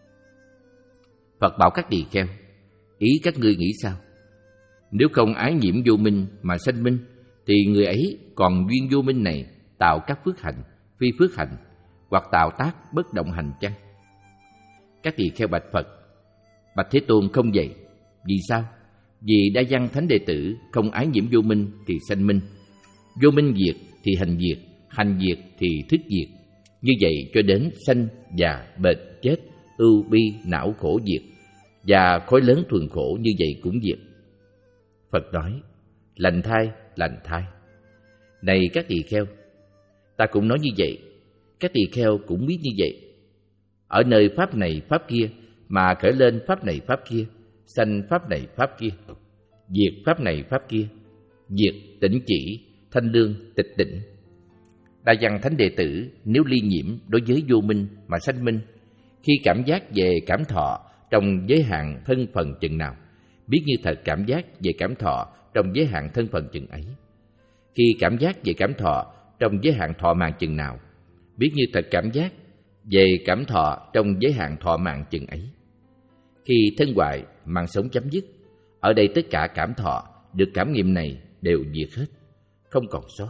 Phật bảo các tỳ kheo, ý các ngươi nghĩ sao? Nếu không ái nhiễm vô minh mà sanh minh, thì người ấy còn duyên vô minh này tạo các phước hạnh, phi phước hạnh, hoặc tạo tác bất động hành chăng? Các tỳ kheo bạch Phật, bạch Thế Tôn không vậy. Vì sao? Vì Đa Văn thánh đệ tử không ái nhiễm vô minh thì sanh minh, vô minh diệt thì hành diệt, hành diệt thì thức diệt. Như vậy cho đến sanh, già, bệnh, chết, ưu bi, não khổ diệt, và khối lớn thuần khổ như vậy cũng diệt. Phật nói, lành thai, lành thai. Này các tỳ kheo, ta cũng nói như vậy, các tỳ kheo cũng biết như vậy. Ở nơi pháp này pháp kia mà khởi lên pháp này pháp kia, sanh pháp này pháp kia, diệt pháp này pháp kia, diệt tỉnh chỉ, thanh lương, tịch tỉnh. Đa Văn thánh đệ tử nếu ly nhiễm đối với vô minh mà sanh minh, khi cảm giác về cảm thọ trong giới hạn thân phần chừng nào, biết như thật cảm giác về cảm thọ trong giới hạn thân phần chừng ấy. Khi cảm giác về cảm thọ trong giới hạn thọ mạng chừng nào, biết như thật cảm giác về cảm thọ trong giới hạn thọ mạng chừng ấy. Khi thân hoại, mạng sống chấm dứt, ở đây tất cả cảm thọ được cảm nghiệm này đều diệt hết, không còn sót.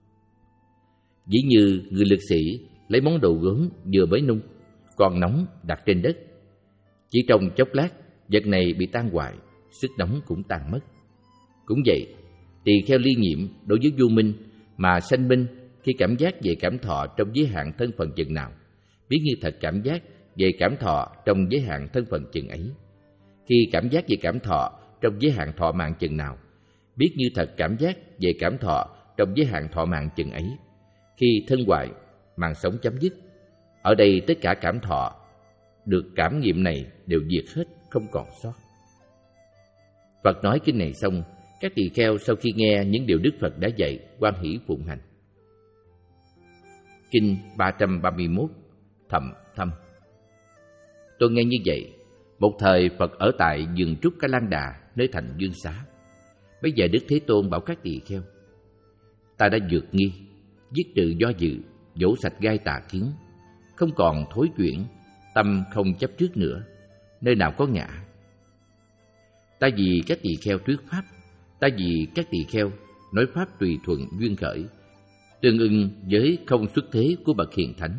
Ví như người lực sĩ lấy món đồ gốm vừa mới nung, còn nóng đặt trên đất. Chỉ trong chốc lát, vật này bị tan hoại, sức nóng cũng tan mất. Cũng vậy, tỳ kheo ly nhiễm đối với vô minh mà sanh minh khi cảm giác về cảm thọ trong giới hạn thân phần chừng nào, biết như thật cảm giác về cảm thọ trong giới hạn thân phần chừng ấy. Khi cảm giác về cảm thọ trong giới hạn thọ mạng chừng nào, biết như thật cảm giác về cảm thọ trong giới hạn thọ mạng chừng ấy. Khi thân hoại, mạng sống chấm dứt, ở đây tất cả cảm thọ được cảm nghiệm này đều diệt hết, không còn sót. Phật nói kinh này xong, các tỳ kheo sau khi nghe những điều Đức Phật đã dạy, hoan hỷ phụng hành. Kinh ba trăm ba mươi mốt, Thầm Thâm. Tôi nghe như vậy, một thời Phật ở tại vườn trúc Ca Lan Đà, nơi thành Dương Xá. Bây giờ Đức Thế Tôn bảo các tỳ kheo, ta đã vượt nghi, dứt trừ do dự, dỗ sạch gai tà kiến, không còn thối chuyển, tâm không chấp trước nữa, nơi nào có ngã. Ta vì các tỳ kheo thuyết pháp, ta vì các tỳ kheo nói pháp tùy thuận duyên khởi, tương ưng với không xuất thế của bậc hiền thánh.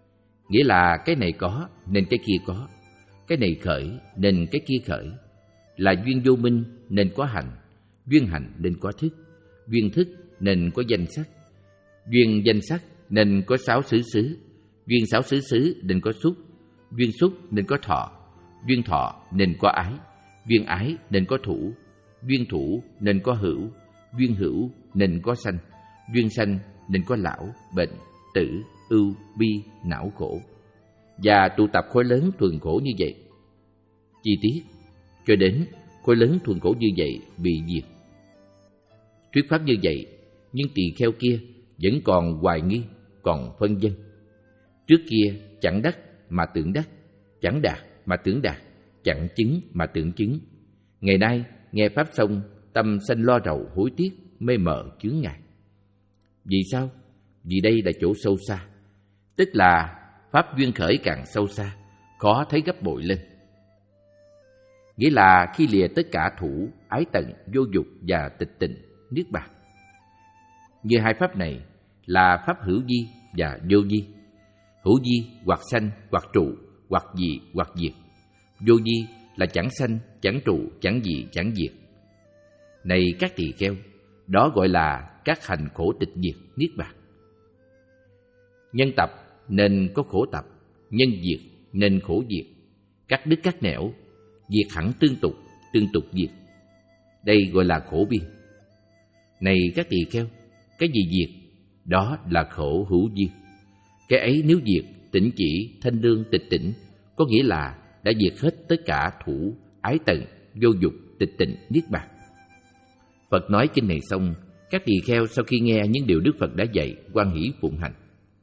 Nghĩa là cái này có nên cái kia có, cái này khởi nên cái kia khởi. là duyên vô minh nên có hành, duyên hành nên có thức, duyên thức nên có danh sắc, duyên danh sắc nên có sáu xứ xứ, duyên sáu xứ xứ nên có xúc, duyên xúc nên có thọ, duyên thọ nên có ái, duyên ái nên có thủ, duyên thủ nên có hữu, duyên hữu nên có sanh, duyên sanh nên có lão, bệnh, tử, ưu, bi, não khổ. Và tụ tập khối lớn thuần khổ như vậy. Chi tiết, cho đến khối lớn thuần khổ như vậy bị diệt. Thuyết pháp như vậy, nhưng tỳ kheo kia vẫn còn hoài nghi, còn phân vân. Trước kia chẳng đắc mà tưởng đắc, chẳng đạt mà tưởng đạt, chẳng chứng mà tưởng chứng. Ngày nay nghe pháp xong, tâm sanh lo rầu hối tiếc, mê mờ chướng ngại. Vì sao? Vì đây là chỗ sâu xa, tức là pháp duyên khởi càng sâu xa, khó thấy gấp bội lên. Nghĩa là khi lìa tất cả thủ, ái tận, vô dục và tịch tịnh, niết bàn. Như hai pháp này là pháp hữu vi và vô vi. Hữu vi hoặc sanh, hoặc trụ, hoặc dị, hoặc diệt. Vô vi là chẳng sanh, chẳng trụ, chẳng dị, chẳng diệt. Này các tỳ kheo, đó gọi là các hành khổ tịch diệt, niết bàn. Nhân tập nên có khổ tập, nhân diệt nên khổ diệt. Cắt đứt cắt nẻo, diệt hẳn tương tục, tương tục diệt. Đây gọi là khổ biên. Này các tỳ kheo, cái gì diệt? Đó là khổ hữu vi. Cái ấy nếu diệt, tịnh chỉ, thanh lương, tịch tỉnh, có nghĩa là đã diệt hết tất cả thủ, ái tận, vô dục, tịch tịnh, niết bàn. Phật nói kinh này xong, các tỳ kheo sau khi nghe những điều Đức Phật đã dạy, hoan hỷ phụng hành.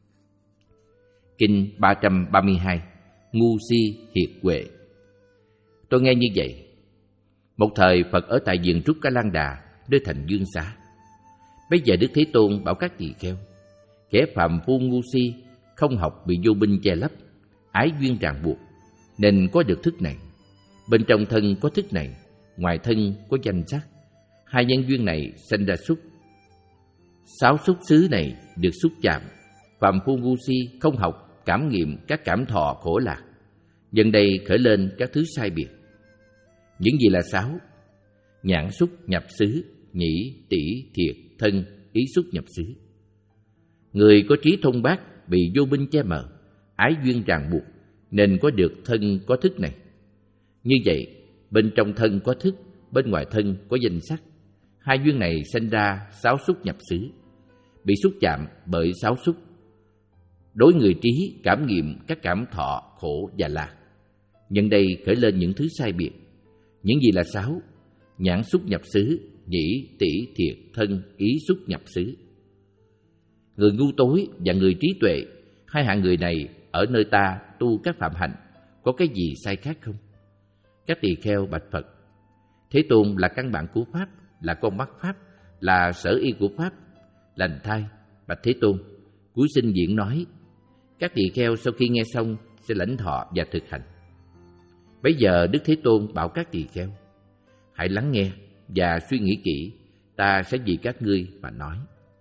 Kinh ba trăm ba mươi hai, Ngu si hiệt huệ. Tôi nghe như vậy. Một thời Phật ở tại vườn Trúc Ca Lan Đà, nơi thành Dương Xá. Bây giờ Đức Thế Tôn bảo các tỳ kheo, kẻ phàm phu ngu si, không học bị vô minh che lấp, ái duyên ràng buộc, nên có được thức này. Bên trong thân có thức này, ngoài thân có danh sắc. Hai nhân duyên này sanh ra xúc. Sáu xúc xứ này được xúc chạm. Phàm phu ngu si không học, cảm nghiệm các cảm thọ khổ lạc. Nhân đây khởi lên các thứ sai biệt. Những gì là sáu? Nhãn xúc nhập xứ, nhĩ, tỷ, thiệt, thân, ý xúc nhập xứ. Người có trí thông bát bị vô minh che mờ, ái duyên ràng buộc, nên có được thân có thức này. Như vậy, bên trong thân có thức, bên ngoài thân có danh sắc. Hai duyên này sinh ra sáu xúc nhập xứ, bị xúc chạm bởi sáu xúc. Đối người trí cảm nghiệm các cảm thọ khổ và lạc. Nhân đây khởi lên những thứ sai biệt. Những gì là sáu? Nhãn xúc nhập xứ, nhĩ, tỷ, thiệt, thân, ý xúc nhập xứ. Người ngu tối và người trí tuệ, hai hạng người này ở nơi ta tu các phạm hạnh, có cái gì sai khác không? Các tỳ kheo bạch Phật, Thế Tôn là căn bản của Pháp, là con mắt Pháp, là sở y của Pháp. Lành thai, bạch Thế Tôn, cuối sinh diễn nói. Các tỳ kheo sau khi nghe xong sẽ lãnh thọ và thực hành. Bây giờ Đức Thế Tôn bảo các tỳ kheo, hãy lắng nghe và suy nghĩ kỹ, ta sẽ vì các ngươi mà nói.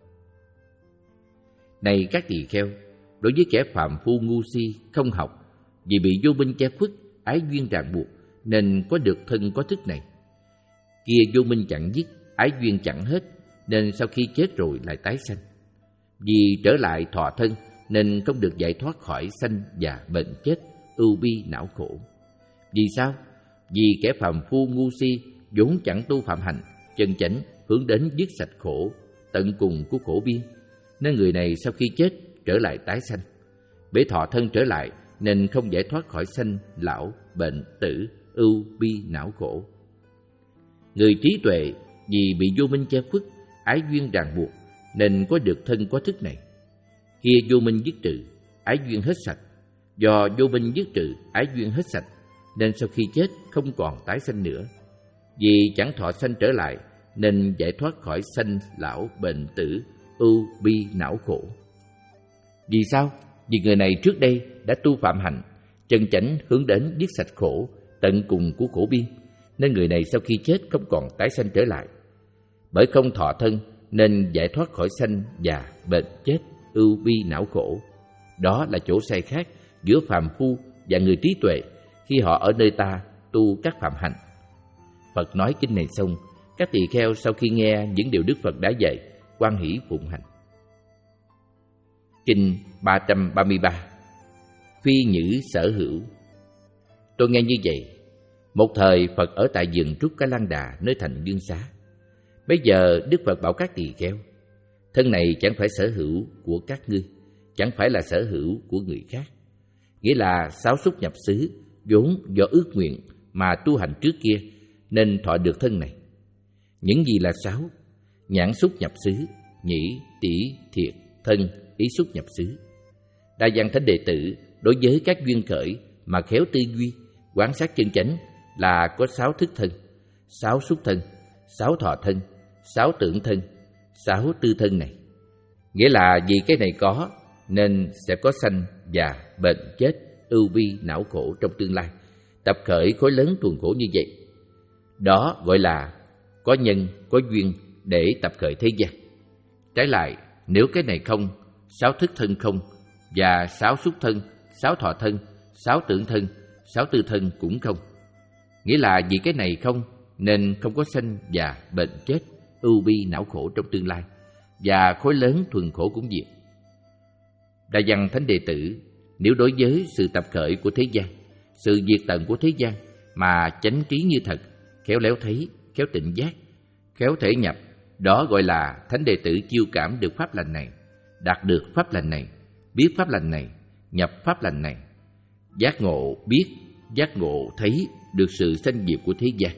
Này các tỳ kheo, đối với kẻ phàm phu ngu si, không học, vì bị vô minh che khuất, ái duyên ràng buộc, nên có được thân có thức này. Kia vô minh chẳng dứt, ái duyên chẳng hết, nên sau khi chết rồi lại tái sanh. Vì trở lại thọ thân, nên không được giải thoát khỏi sanh và bệnh chết, ưu bi não khổ. Vì sao? Vì kẻ phàm phu ngu si vốn chẳng tu phạm hạnh, chân chánh hướng đến dứt sạch khổ, tận cùng của khổ biên, nên người này sau khi chết trở lại tái sanh. Bể thọ thân trở lại nên không giải thoát khỏi sanh, lão, bệnh, tử, ưu, bi, não khổ. Người trí tuệ vì bị vô minh che khuất, ái duyên ràng buộc, nên có được thân có thức này. Kia vô minh dứt trừ, ái duyên hết sạch. Do vô minh dứt trừ, ái duyên hết sạch, nên sau khi chết không còn tái sanh nữa. Vì chẳng thọ sanh trở lại, nên giải thoát khỏi sanh, lão, bệnh, tử, ưu, bi, não khổ. Vì sao? Vì người này trước đây đã tu phạm hạnh, chân chánh hướng đến dứt sạch khổ, tận cùng của khổ biên, nên người này sau khi chết không còn tái sanh trở lại. Bởi không thọ thân nên giải thoát khỏi sanh, già, bệnh, chết, ưu, bi, não khổ. Đó là chỗ sai khác giữa phàm phu và người trí tuệ khi họ ở nơi ta tu các phạm hạnh. Phật nói kinh này xong, các tỳ kheo sau khi nghe những điều Đức Phật đã dạy, hoan hỷ phụng hành. Kinh ba trăm ba mươi ba. Phi nhữ sở hữu. Tôi nghe như vậy. Một thời Phật ở tại vườn Trúc Ca Lan Đà nơi thành Dương Xá. Bây giờ Đức Phật bảo các tỳ kheo, thân này chẳng phải sở hữu của các ngươi, chẳng phải là sở hữu của người khác. Nghĩa là sáu xúc nhập xứ vốn do ước nguyện mà tu hành trước kia nên thọ được thân này. Những gì là sáu? Nhãn xúc nhập xứ, nhĩ, tỷ, thiệt, thân, ý xúc nhập xứ. Đại Văn Thánh Đệ Tử đối với các duyên khởi mà khéo tư duy, quán sát chân chánh là có sáu thức thân, sáu xúc thân, sáu thọ thân, sáu tưởng thân, sáu tư thân này. Nghĩa là vì cái này có nên sẽ có sanh, già, bệnh, chết, ưu bi, não khổ trong tương lai, tập khởi khối lớn tuần khổ như vậy. Đó gọi là có nhân, có duyên để tập khởi thế gian. Trái lại, nếu cái này không, sáu thức thân không, và sáu xúc thân, sáu thọ thân, sáu tưởng thân, sáu tư thân cũng không. Nghĩa là vì cái này không nên không có sanh, già, bệnh, chết, ưu bi, não khổ trong tương lai, và khối lớn thuần khổ cũng diệt. Đại Văn Thánh Đệ Tử, nếu đối với sự tập khởi của thế gian, sự diệt tận của thế gian mà chánh trí như thật, khéo léo thấy, khéo tỉnh giác, khéo thể nhập, đó gọi là Thánh Đệ Tử chiêu cảm được pháp lành này, đạt được pháp lành này, biết pháp lành này, nhập pháp lành này, giác ngộ biết, giác ngộ thấy được sự sanh diệt của thế gian,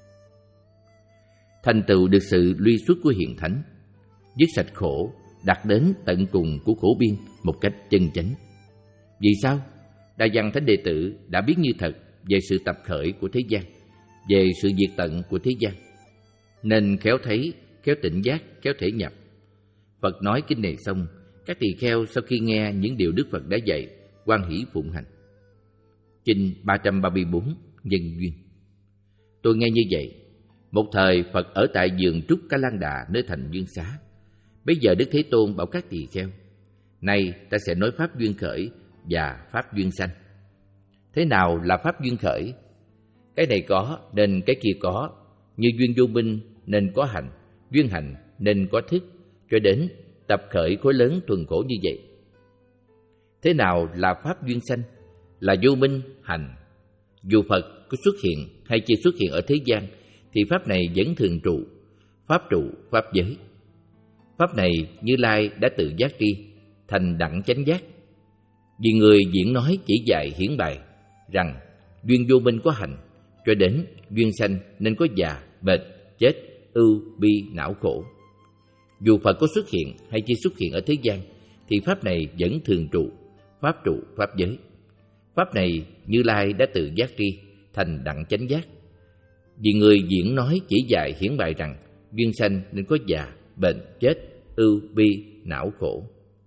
thành tựu được sự luy xuất của hiện thánh, dứt sạch khổ, đạt đến tận cùng của khổ biên một cách chân chánh. Vì sao? Đại Văn Thánh Đệ Tử đã biết như thật về sự tập khởi của thế gian, về sự diệt tận của thế gian, nên khéo thấy, khéo tỉnh giác, khéo thể nhập. Phật nói kinh này xong, các tỳ kheo sau khi nghe những điều Đức Phật đã dạy, hoan hỷ phụng hành. Kinh ba trăm ba mươi bốn. Nhân duyên. Tôi nghe như vậy. Một thời Phật ở tại vườn Trúc Ca Lan Đà nơi thành Dương Xá. Bây giờ Đức Thế Tôn bảo các tỳ kheo, nay ta sẽ nói pháp duyên khởi và pháp duyên sanh. Thế nào là pháp duyên khởi? Cái này có nên cái kia có, như duyên vô minh nên có hành, duyên hành nên có thức, cho đến tập khởi khối lớn thuần khổ như vậy. Thế nào là pháp duyên sanh? Là vô minh, hành. Dù Phật có xuất hiện hay chưa xuất hiện ở thế gian, thì pháp này vẫn thường trụ, pháp trụ, pháp giới. Pháp này Như Lai đã tự giác tri, thành đẳng chánh giác. Vì người diễn nói chỉ dạy hiển bày rằng duyên vô minh có hành, cho đến duyên sanh nên có già, bệnh, chết, ưu, bi, não khổ. Dù Phật có xuất hiện hay chưa xuất hiện ở thế gian, thì pháp này vẫn thường trụ, pháp trụ, pháp giới. Pháp này Như Lai đã tự giác tri, thành đẳng chánh giác. Vì người diễn nói chỉ dạy hiển bày rằng duyên sanh nên có già, bệnh, chết, ưu, bi, não khổ.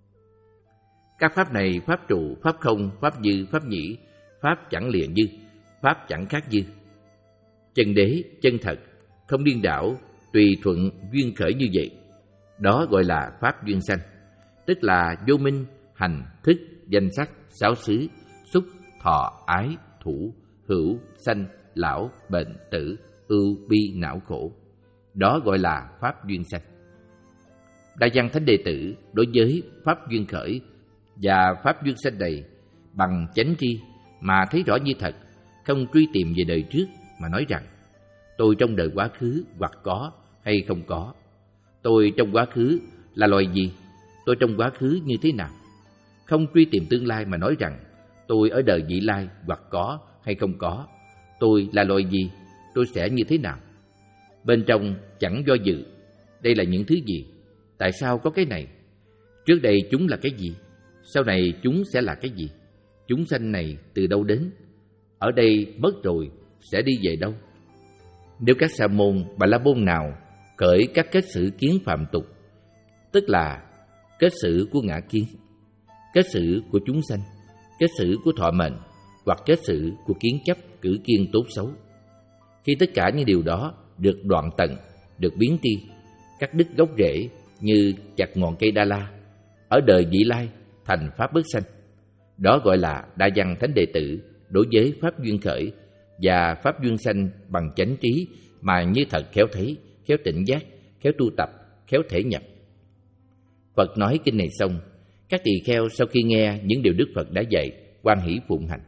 Các pháp này, pháp trụ, pháp không, pháp dư, pháp nhĩ, pháp chẳng lìa dư, pháp chẳng khác dư. Chân đế, chân thật, không điên đảo, tùy thuận duyên khởi như vậy. Đó gọi là pháp duyên sanh, tức là vô minh, hành, thức, danh sắc, sáu xứ, xúc, thọ, ái, thủ, hữu, sanh, lão, bệnh, tử, ưu, bi, não khổ. Đó gọi là pháp duyên sanh. Đại Văn Thánh Đệ Tử đối với pháp duyên khởi và pháp duyên sanh này bằng chánh tri mà thấy rõ như thật, không truy tìm về đời trước mà nói rằng tôi trong đời quá khứ hoặc có hay không có, tôi trong quá khứ là loài gì, tôi trong quá khứ như thế nào. Không truy tìm tương lai mà nói rằng tôi ở đời vị lai hoặc có hay không có, tôi là loài gì, tôi sẽ như thế nào. Bên trong chẳng do dự, đây là những thứ gì, tại sao có cái này, trước đây chúng là cái gì, sau này chúng sẽ là cái gì, chúng sanh này từ đâu đến, ở đây mất rồi sẽ đi về đâu. Nếu các sa môn bà la môn nào khởi các kết xử kiến phạm tục, tức là kết xử của ngã kiến, kết xử của chúng sanh, kết xử của thọ mệnh, hoặc kết xử của kiến chấp cử kiên tốt xấu, khi tất cả những điều đó được đoạn tận, được biến tri, cắt đứt gốc rễ như chặt ngọn cây đa la, ở đời vị lai thành pháp bất sanh, đó gọi là Đại Văn Thánh Đệ Tử đối với pháp duyên khởi và pháp duyên sanh bằng chánh trí mà như thật khéo thấy, khéo tỉnh giác, khéo tu tập, khéo thể nhập. Phật nói kinh này xong, các tỳ kheo sau khi nghe những điều Đức Phật đã dạy, hoan hỷ phụng hành.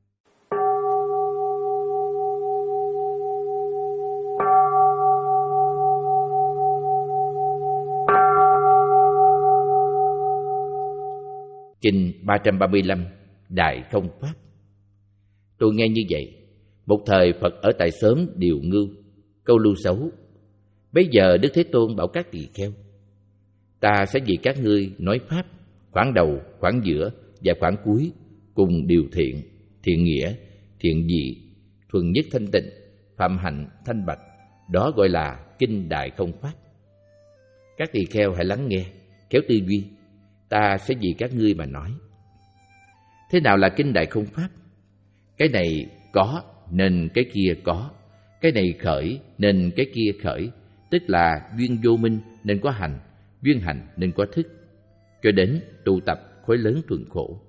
Kinh ba trăm ba mươi lăm, Đại Không Pháp. Tôi nghe như vậy, một thời Phật ở tại xóm Điều Ngưu, Câu Lưu Xấu. Bây giờ Đức Thế Tôn bảo các tỳ kheo: ta sẽ vì các ngươi nói pháp, khoảng đầu, khoảng giữa và khoảng cuối, cùng điều thiện, thiện nghĩa, thiện dị, thuần nhất thanh tịnh, phạm hạnh thanh bạch. Đó gọi là kinh Đại Không Pháp. Các tỳ kheo hãy lắng nghe, khéo tư duy. Ta sẽ vì các ngươi mà nói. Thế nào là kinh Đại Không Pháp? Cái này có nên cái kia có, cái này khởi nên cái kia khởi, tức là duyên vô minh nên có hành, duyên hành nên có thức, cho đến tụ tập khối lớn thuần khổ.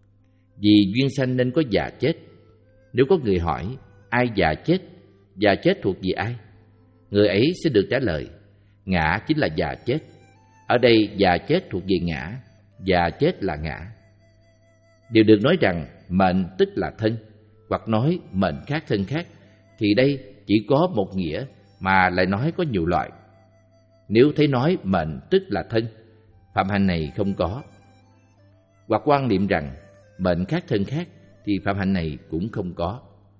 Vì duyên sanh nên có già chết. Nếu có người hỏi ai già chết, già chết thuộc về ai, người ấy sẽ được trả lời: ngã chính là già chết. Ở đây già chết thuộc về ngã, già chết là ngã. Điều được nói rằng mệnh tức là thân, hoặc nói mệnh khác thân khác, thì đây chỉ có một nghĩa mà lại nói có nhiều loại. Nếu thấy nói mệnh tức là thân, phạm hạnh này không có. Hoặc quan niệm rằng mệnh khác thân khác, thì phạm hạnh này cũng không có.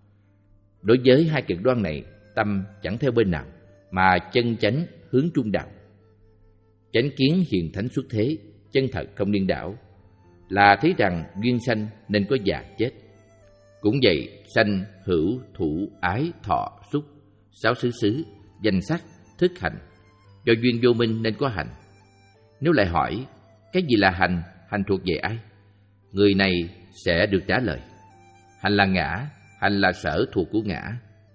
Đối với hai cực đoan này, tâm chẳng theo bên nào, mà chân chánh hướng trung đạo. Chánh kiến hiền thánh xuất thế, chân thật không điên đảo, là thấy rằng duyên sanh nên có già chết. Cũng vậy, sanh, hữu, thủ, ái, thọ, xúc, sáu xứ xứ, danh sắc, thức hành, do duyên vô minh nên có hành. Nếu lại hỏi cái gì là hành, hành thuộc về ai, người này sẽ được trả lời: hành là ngã, hành là sở thuộc của ngã.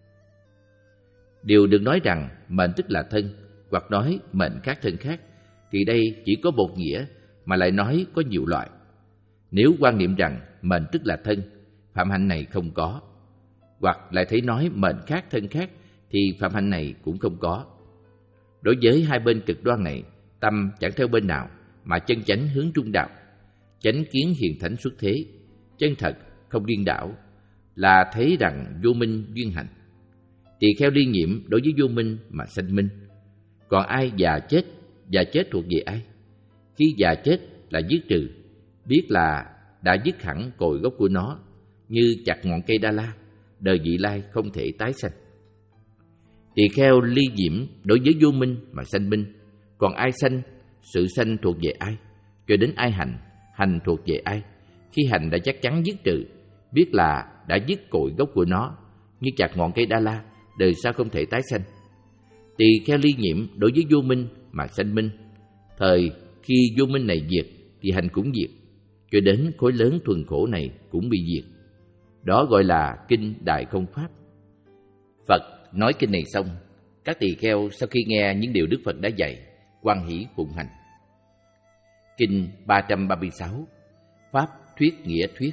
Điều được nói rằng mệnh tức là thân, hoặc nói mệnh khác thân khác, thì đây chỉ có một nghĩa mà lại nói có nhiều loại. Nếu quan niệm rằng mệnh tức là thân, phạm hạnh này không có. Hoặc lại thấy nói mệnh khác thân khác, thì phạm hạnh này cũng không có. Đối với hai bên cực đoan này, tâm chẳng theo bên nào, mà chân chánh hướng trung đạo. Chánh kiến hiền thánh xuất thế, chân thật không điên đảo, là thấy rằng vô minh duyên hành. Tỳ kheo ly nhiễm đối với vô minh mà sanh minh. Còn ai già chết, già chết thuộc về ai? Khi già chết là dứt trừ, biết là đã dứt hẳn cội gốc của nó, như chặt ngọn cây đa la, đời vị lai không thể tái sanh. Tỳ kheo ly nhiễm đối với vô minh mà sanh minh. Còn ai sanh, sự sanh thuộc về ai? Cho đến ai hành, hành thuộc về ai? Khi hành đã chắc chắn dứt trừ, biết là đã dứt cội gốc của nó, như chặt ngọn cây đa la, đời sau không thể tái sanh. Tỳ kheo ly nhiễm đối với vô minh mà sanh minh. Thời khi vô minh này diệt, thì hành cũng diệt, cho đến khối lớn thuần khổ này cũng bị diệt. Đó gọi là kinh Đại Không Pháp. Phật nói kinh này xong, các tỳ kheo sau khi nghe những điều Đức Phật đã dạy, hoan hỷ phụng hành. Kinh ba trăm ba mươi sáu, Pháp Thuyết Nghĩa Thuyết.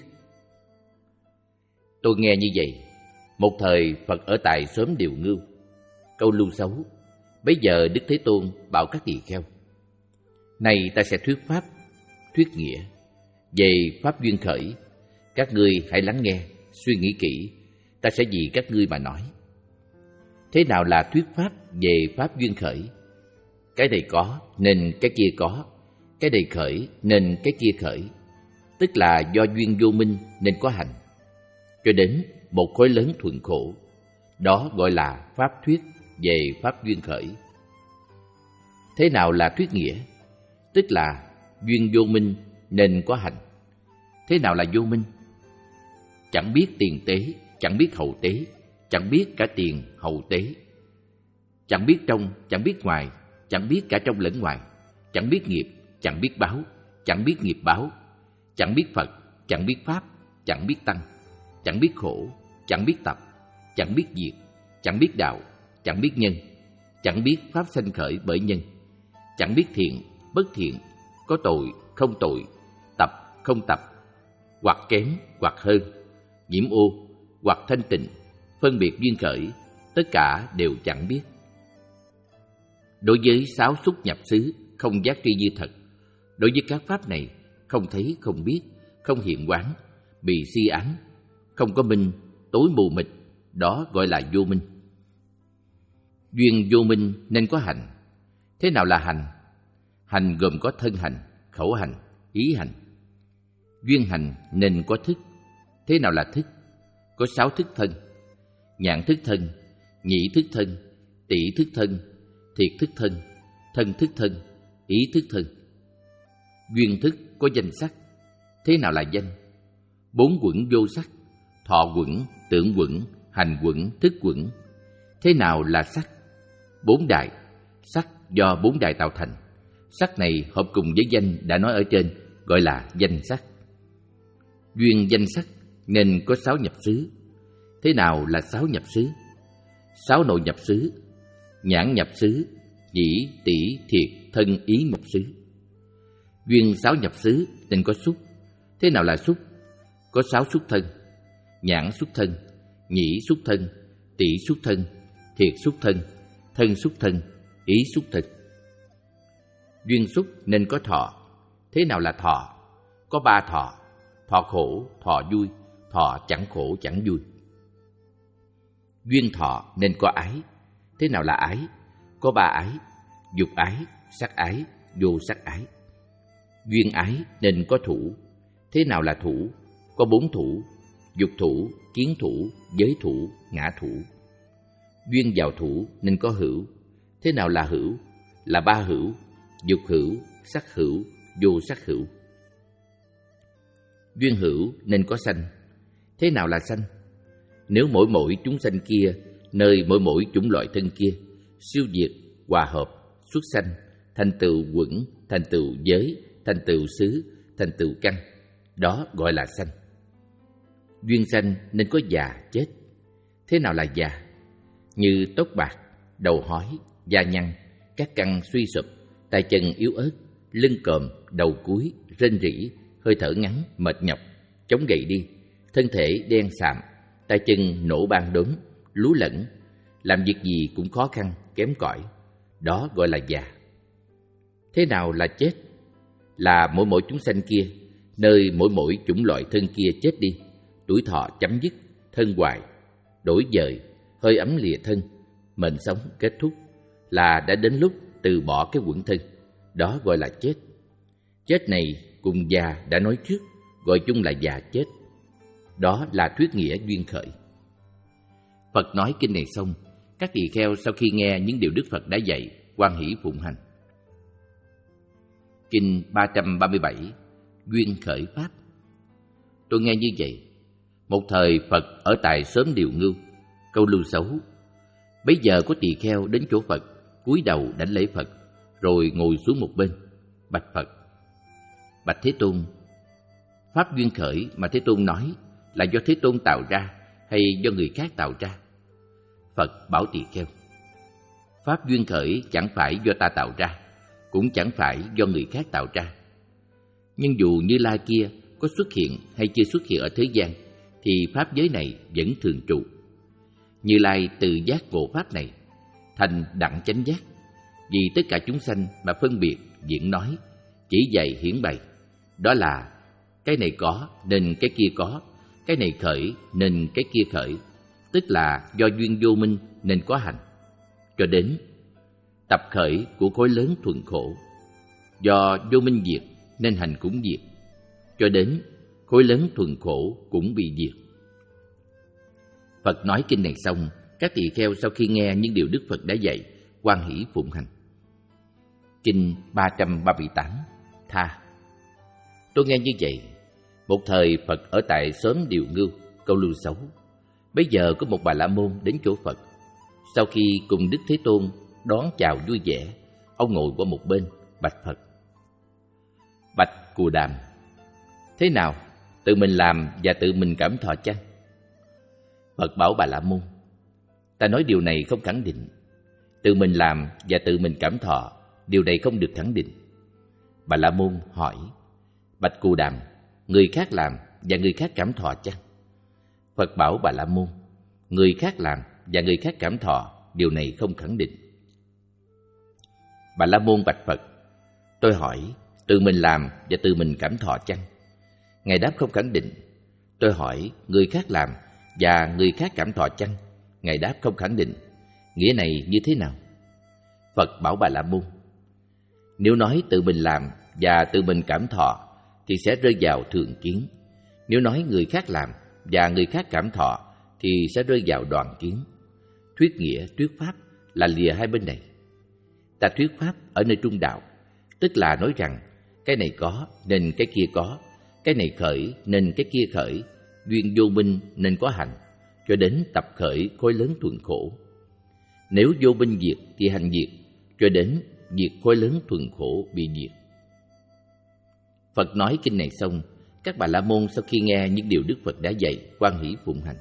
Tôi nghe như vậy, một thời Phật ở tại xóm Điều Ngưu, Câu Lưu Xấu. Bấy giờ Đức Thế Tôn bảo các tỳ kheo: này ta sẽ thuyết pháp, thuyết nghĩa. Về pháp duyên khởi, các ngươi hãy lắng nghe, suy nghĩ kỹ, ta sẽ vì các ngươi mà nói. Thế nào là thuyết pháp về pháp duyên khởi? Cái này có nên cái kia có, cái này khởi nên cái kia khởi, tức là do duyên vô minh nên có hành, cho đến một khối lớn thuần khổ. Đó gọi là pháp thuyết về pháp duyên khởi. Thế nào là thuyết nghĩa? Tức là duyên vô minh nên có hành. Thế nào là vô minh? Chẳng biết tiền tế, chẳng biết hậu tế, chẳng biết cả tiền hậu tế, chẳng biết trong, chẳng biết ngoài, chẳng biết cả trong lẫn ngoài, chẳng biết nghiệp, chẳng biết báo, chẳng biết nghiệp báo, chẳng biết Phật, chẳng biết Pháp, chẳng biết Tăng, chẳng biết khổ, chẳng biết tập, chẳng biết diệt, chẳng biết đạo, chẳng biết nhân, chẳng biết pháp sanh khởi bởi nhân, chẳng biết thiện, bất thiện, có tội, không tội, tập, không tập, hoặc kém, hoặc hơn, nhiễm ô, hoặc thanh tịnh, phân biệt duyên khởi, tất cả đều chẳng biết. Đối với sáu xúc nhập xứ, không giác tri như thật. Đối với các pháp này, không thấy, không biết, không hiện quán, bị si ám, không có minh, tối mù mịt, đó gọi là vô minh. Duyên vô minh nên có hành. Thế nào là hành? Hành gồm có thân hành, khẩu hành, ý hành. Duyên hành nên có thức. Thế nào là thức? Có sáu thức thân: nhãn thức thân, nhĩ thức thân, tỷ thức thân, thiệt thức thân, thân thức thân, ý thức thân. Duyên thức có danh sắc. Thế nào là danh? Bốn quẩn vô sắc: thọ quẩn, tưởng quẩn, hành quẩn, thức quẩn. Thế nào là sắc? Bốn đại. Sắc do bốn đại tạo thành. Sắc này hợp cùng với danh đã nói ở trên, gọi là danh sắc. Duyên danh sắc nên có sáu nhập xứ. Thế nào là sáu nhập xứ? Sáu nội nhập xứ: nhãn nhập xứ, nhĩ, tỷ, thiệt, thân, ý nhập xứ. Duyên sáu nhập xứ nên có xúc. Thế nào là xúc? Có sáu xúc thân: nhãn xúc thân, nhĩ xúc thân, tỷ xúc thân, thiệt xúc thân, thân xúc thân, ý xúc thân. Duyên xúc nên có thọ. Thế nào là thọ? Có ba thọ: thọ khổ, thọ vui, thọ chẳng khổ chẳng vui. Duyên thọ nên có ái. Thế nào là ái? Có ba ái: dục ái, sắc ái, vô sắc ái. Duyên ái nên có thủ. Thế nào là thủ? Có bốn thủ: dục thủ, kiến thủ, giới thủ, ngã thủ. Duyên vào thủ nên có hữu. Thế nào là hữu? Là ba hữu: dục hữu, sắc hữu, vô sắc hữu. Duyên hữu nên có sanh. Thế nào là sanh? Nếu mỗi mỗi chúng sanh kia, nơi mỗi mỗi chủng loại thân kia, siêu diệt, hòa hợp, xuất sanh, thành tựu quẩn, thành tựu giới, thành tựu xứ, thành tựu căn, đó gọi là sanh. Duyên sanh nên có già, chết. Thế nào là già? Như tóc bạc, đầu hói, da nhăn, các căn suy sụp, tay chân yếu ớt, lưng còm, đầu cúi, rên rỉ, hơi thở ngắn, mệt nhọc, chống gậy đi, thân thể đen sạm, tay chân nổ ban đốm, lú lẫn, làm việc gì cũng khó khăn, kém cỏi, đó gọi là già. Thế nào là chết? Là mỗi mỗi chúng sanh kia, nơi mỗi mỗi chủng loại thân kia chết đi, tuổi thọ chấm dứt, thân hoại, đổi dời, hơi ấm lìa thân, mệnh sống kết thúc, là đã đến lúc từ bỏ cái quẩn thân, đó gọi là chết. Chết này cùng già đã nói trước, gọi chung là già chết. Đó là thuyết nghĩa duyên khởi. Phật nói kinh này xong, các tỳ kheo sau khi nghe những điều Đức Phật đã dạy, hoan hỷ phụng hành. Kinh ba trăm ba mươi bảy, Duyên khởi pháp. Tôi nghe như vậy. Một thời Phật ở tại xóm Điều Ngưu, câu lưu xấu. Bấy giờ có tỳ kheo đến chỗ Phật, cúi đầu đảnh lễ Phật, rồi ngồi xuống một bên, bạch Phật: Bạch Thế Tôn, pháp duyên khởi mà Thế Tôn nói là do Thế Tôn tạo ra hay do người khác tạo ra? Phật bảo tỳ kheo: pháp duyên khởi chẳng phải do ta tạo ra, cũng chẳng phải do người khác tạo ra. Nhưng dù Như Lai kia có xuất hiện hay chưa xuất hiện ở thế gian, thì pháp giới này vẫn thường trụ. Như Lai từ giác ngộ pháp này, thành đặng chánh giác, vì tất cả chúng sanh mà phân biệt, diễn nói, chỉ dạy hiển bày. Đó là cái này có nên cái kia có, cái này khởi nên cái kia khởi, tức là do duyên vô minh nên có hành. Cho đến tập khởi của khối lớn thuần khổ, do vô minh diệt nên hành cũng diệt, cho đến khối lớn thuần khổ cũng bị diệt. Phật nói kinh này xong, các tỳ kheo sau khi nghe những điều Đức Phật đã dạy, hoan hỷ phụng hành. Kinh ba trăm ba mươi tám, Tha. Tôi nghe như vậy. Một thời Phật ở tại xóm Điều Ngưu, câu lưu xấu. Bây giờ có một Bà La Môn đến chỗ Phật. Sau khi cùng Đức Thế Tôn đón chào vui vẻ, ông ngồi qua một bên, bạch Phật: Bạch Cù Đàm, thế nào, tự mình làm và tự mình cảm thọ chăng? Phật bảo Bà La Môn: Ta nói điều này không khẳng định. Tự mình làm và tự mình cảm thọ, điều này không được khẳng định. Bà La Môn hỏi: Bạch Cù Đàm, người khác làm và người khác cảm thọ chăng? Phật bảo Bà La Môn: Người khác làm và người khác cảm thọ, điều này không khẳng định. Bà La Môn bạch Phật: tôi hỏi, tự mình làm và tự mình cảm thọ chăng? Ngài đáp không khẳng định. Tôi hỏi, người khác làm và người khác cảm thọ chăng? Ngài đáp không khẳng định. Nghĩa này như thế nào? Phật bảo Bà La Môn: nếu nói tự mình làm và tự mình cảm thọ thì sẽ rơi vào thường kiến. Nếu nói người khác làm và người khác cảm thọ thì sẽ rơi vào đoạn kiến. Thuyết nghĩa, thuyết pháp là lìa hai bên này. Ta thuyết pháp ở nơi trung đạo, tức là nói rằng cái này có nên cái kia có, cái này khởi nên cái kia khởi, duyên vô minh nên có hành, cho đến tập khởi khối lớn thuần khổ. Nếu vô minh diệt thì hành diệt, cho đến diệt khối lớn thuần khổ bị diệt. Phật nói kinh này xong, các Bà La Môn sau khi nghe những điều Đức Phật đã dạy, hoan hỷ phụng hành.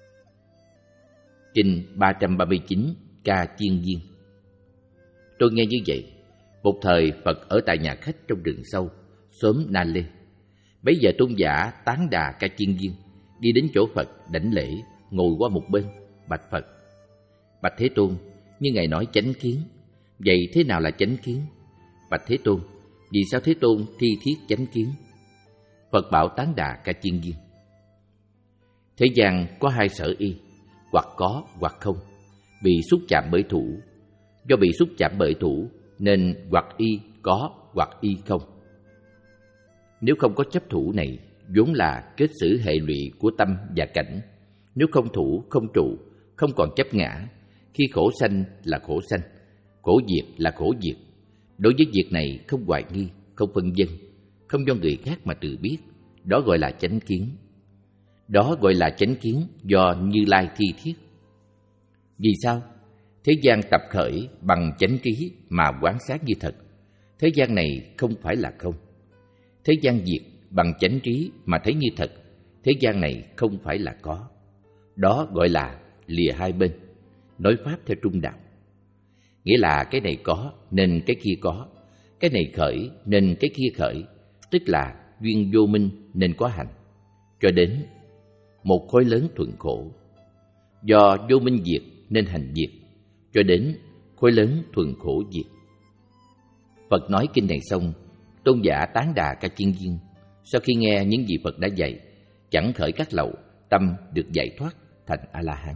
Kinh ba trăm ba mươi chín Ca Chiên Viên. Tôi nghe như vậy. Một thời Phật ở tại nhà khách trong rừng sâu, xóm Na Lê. Bấy giờ tôn giả Tán Đà Ca Chiên Viên đi đến chỗ Phật đảnh lễ, ngồi qua một bên, bạch Phật: bạch Thế Tôn, như Ngài nói chánh kiến, vậy thế nào là chánh kiến? Bạch Thế Tôn, vì sao Thế Tôn thi thiết chánh kiến? Phật bảo Tán Đà Ca Chiên Viên: thế gian có hai sở y, hoặc có hoặc không, bị xúc chạm bởi thủ. Do bị xúc chạm bởi thủ nên hoặc y có hoặc y không. Nếu không có chấp thủ này, vốn là kết xử hệ lụy của tâm và cảnh. Nếu không thủ, không trụ, không còn chấp ngã, khi khổ sanh là khổ sanh, khổ diệt là khổ diệt. Đối với việc này không hoài nghi, không phân vân, không do người khác mà tự biết, đó gọi là chánh kiến. Đó gọi là chánh kiến do Như Lai thi thiết. Vì sao? Thế gian tập khởi bằng chánh trí mà quán sát như thật. Thế gian này không phải là không. Thế gian diệt bằng chánh trí mà thấy như thật. Thế gian này không phải là có. Đó gọi là lìa hai bên, nói pháp theo trung đạo. Nghĩa là cái này có nên cái kia có, cái này khởi nên cái kia khởi, tức là duyên vô minh nên có hành, cho đến một khối lớn thuận khổ. Do vô minh diệt nên hành diệt, cho đến khối lớn thuần khổ diệt. Phật nói kinh này xong, tôn giả Tán Đà Ca Chiên Viên sau khi nghe những gì Phật đã dạy, chẳng khởi các lậu, tâm được giải thoát thành A-la-hán.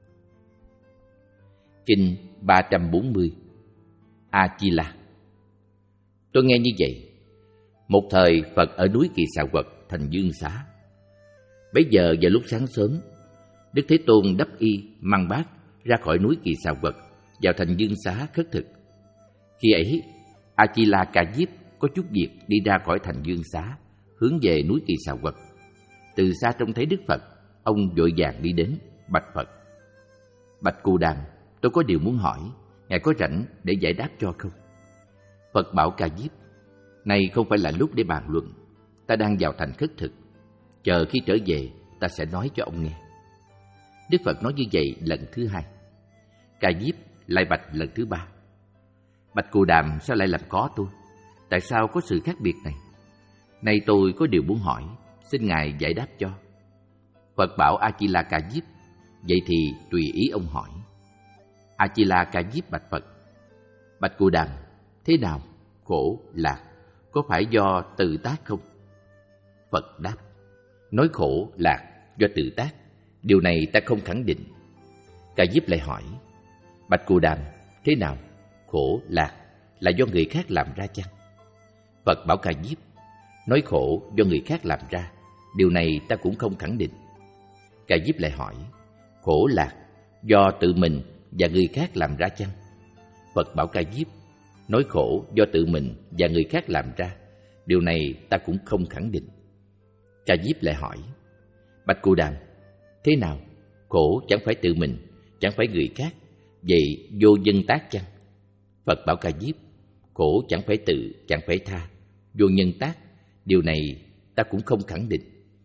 Kinh ba trăm bốn mươi A-chi-la. Tôi nghe như vậy. Một thời Phật ở núi Kỳ Xà Quật, thành Dương Xá. Bấy giờ vào lúc sáng sớm, Đức Thế Tôn đắp y mang bát ra khỏi núi Kỳ Xà Quật, vào thành Dương Xá khất thực. Khi ấy, A-chi-la Ca Diếp có chút việc đi ra khỏi thành Dương Xá, hướng về núi Kỳ Xà Quật. Từ xa trông thấy Đức Phật, ông vội vàng đi đến, bạch Phật: bạch Cù Đàm, tôi có điều muốn hỏi, Ngài có rảnh để giải đáp cho không? Phật bảo Ca Diếp: này không phải là lúc để bàn luận, ta đang vào thành khất thực, chờ khi trở về ta sẽ nói cho ông nghe. Đức Phật nói như vậy lần thứ hai. Ca Diếp lại bạch lần thứ ba: bạch Cù Đàm, sao lại làm có tôi? Tại sao có sự khác biệt này? Nay tôi có điều muốn hỏi, xin Ngài giải đáp cho. Phật bảo A-chi-la Ca Diếp: vậy thì tùy ý ông hỏi. A-chi-la Ca Diếp bạch Phật: bạch Cù Đàm, thế nào khổ lạc có phải do tự tác không? Phật đáp: nói khổ lạc do tự tác, điều này ta không khẳng định. Ca Diếp lại hỏi: bạch Cù Đàm, thế nào khổ lạc là do người khác làm ra chăng? Phật bảo Ca Diếp: nói khổ do người khác làm ra, điều này ta cũng không khẳng định. Ca Diếp lại hỏi: khổ lạc do tự mình và người khác làm ra chăng? Phật bảo Ca Diếp: nói khổ do tự mình và người khác làm ra, điều này ta cũng không khẳng định. Ca Diếp lại hỏi: bạch Cù Đàm, thế nào khổ chẳng phải tự mình, chẳng phải người khác, vậy vô nhân tác chăng? Phật bảo Ca Diếp: khổ chẳng phải tự, chẳng phải tha, vô nhân tác, điều này ta cũng không khẳng định.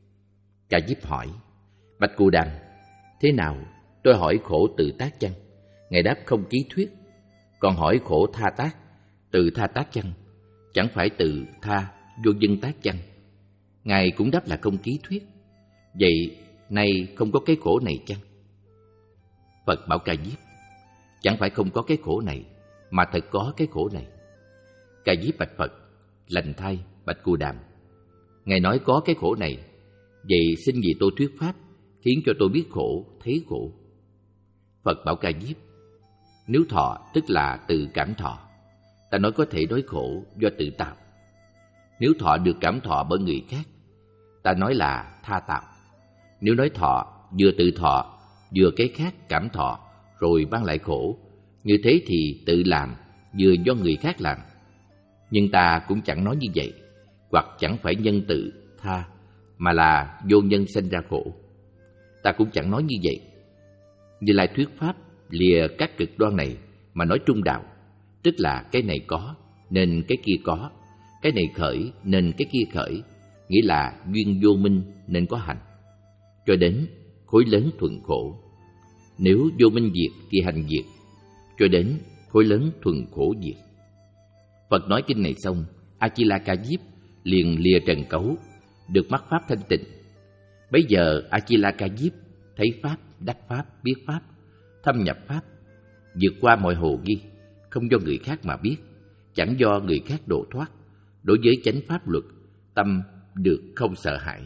Ca Diếp hỏi: bạch Cù Đàm, thế nào tôi hỏi khổ tự tác chăng? Ngài đáp không ký thuyết. Còn hỏi khổ tha tác, tự tha tác chăng? Chẳng phải tự tha, vô nhân tác chăng? Ngài cũng đáp là không ký thuyết. Vậy nay không có cái khổ này chăng? Phật bảo Ca Diếp: chẳng phải không có cái khổ này, mà thật có cái khổ này. Ca Diếp bạch Phật: lành thay, bạch Cù Đàm. Ngài nói có cái khổ này, vậy xin vì tôi thuyết pháp, khiến cho tôi biết khổ, thấy khổ. Phật bảo Ca Diếp: nếu thọ tức là tự cảm thọ, ta nói có thể nói khổ do tự tạo. Nếu thọ được cảm thọ bởi người khác, ta nói là tha tạo. Nếu nói thọ vừa tự thọ, vừa cái khác cảm thọ, rồi ban lại khổ, như thế thì tự làm, vừa do người khác làm. Nhưng ta cũng chẳng nói như vậy, hoặc chẳng phải nhân tự, tha, mà là vô nhân sinh ra khổ. Ta cũng chẳng nói như vậy. Như Lai thuyết pháp lìa các cực đoan này mà nói trung đạo, tức là cái này có nên cái kia có, cái này khởi nên cái kia khởi, nghĩa là duyên vô minh nên có hành, cho đến khối lớn thuận khổ. Nếu vô minh diệt thì hành diệt, cho đến khối lớn thuận khổ diệt. Phật nói kinh này xong, A-chi-la Ca Diếp liền lìa trần cấu, được mắc pháp thanh tịnh. Bấy giờ A-chi-la Ca Diếp thấy pháp, đắc pháp, biết pháp, thâm nhập pháp, vượt qua mọi hồ nghi, không do người khác mà biết, chẳng do người khác độ thoát. Đối với chánh pháp luật, tâm được không sợ hãi.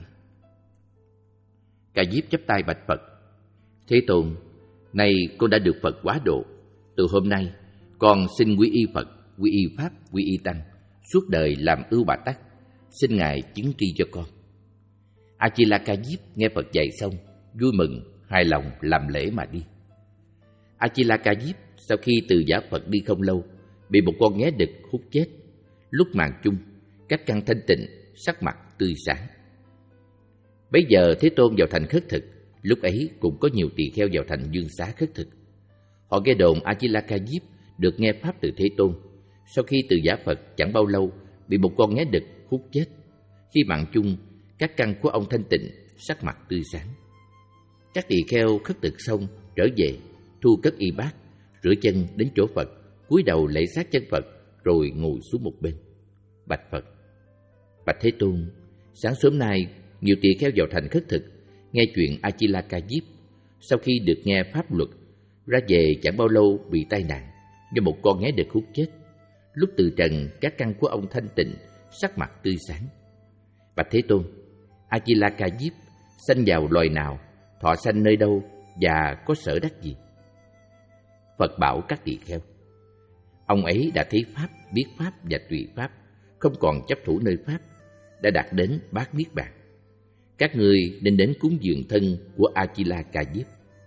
Ca Diếp chắp tay bạch Phật: Thế Tôn, nay con đã được Phật hóa độ. Từ hôm nay, con xin quy y Phật, quy y Pháp, quy y Tăng, suốt đời làm ưu bà tắc. Xin Ngài chứng tri cho con. A-chi-la Ca Diếp nghe Phật dạy xong, vui mừng, hài lòng làm lễ mà đi. A-chi-la Ca Diếp sau khi từ giả Phật đi không lâu, bị một con nghé đực hút chết. Lúc màng chung, các căn thanh tịnh, sắc mặt tươi sáng. Bấy giờ Thế Tôn vào thành khất thực. Lúc ấy cũng có nhiều tỳ kheo vào thành Dương Xá khất thực. Họ nghe đồn A-chi-la Ca Diếp được nghe pháp từ Thế Tôn. Sau khi từ giả Phật chẳng bao lâu, bị một con nghé đực hút chết. Khi màng chung, các căn của ông thanh tịnh, sắc mặt tươi sáng. Các tỳ kheo khất thực xong trở về, thu cất y bát, rửa chân đến chỗ Phật, cúi đầu lạy sát chân Phật, rồi ngồi xuống một bên. Bạch Phật: Bạch Thế Tôn, sáng sớm nay nhiều tỳ kheo vào thành khất thực, nghe chuyện A-chi-la Ca Diếp. Sau khi được nghe pháp luật, ra về chẳng bao lâu bị tai nạn, do một con nghé đực hút chết. Lúc từ trần, các căn của ông thanh tịnh, sắc mặt tươi sáng. Bạch Thế Tôn, A-chi-la Ca Diếp sanh vào loài nào, thọ sanh nơi đâu, và có sở đắc gì? Phật bảo các tỳ kheo: Ông ấy đã thấy pháp, biết pháp và tùy pháp, không còn chấp thủ nơi pháp, đã đạt đến bát niết bàn. Các ngươi nên đến cúng dường thân của A-chi-la Ca Diếp.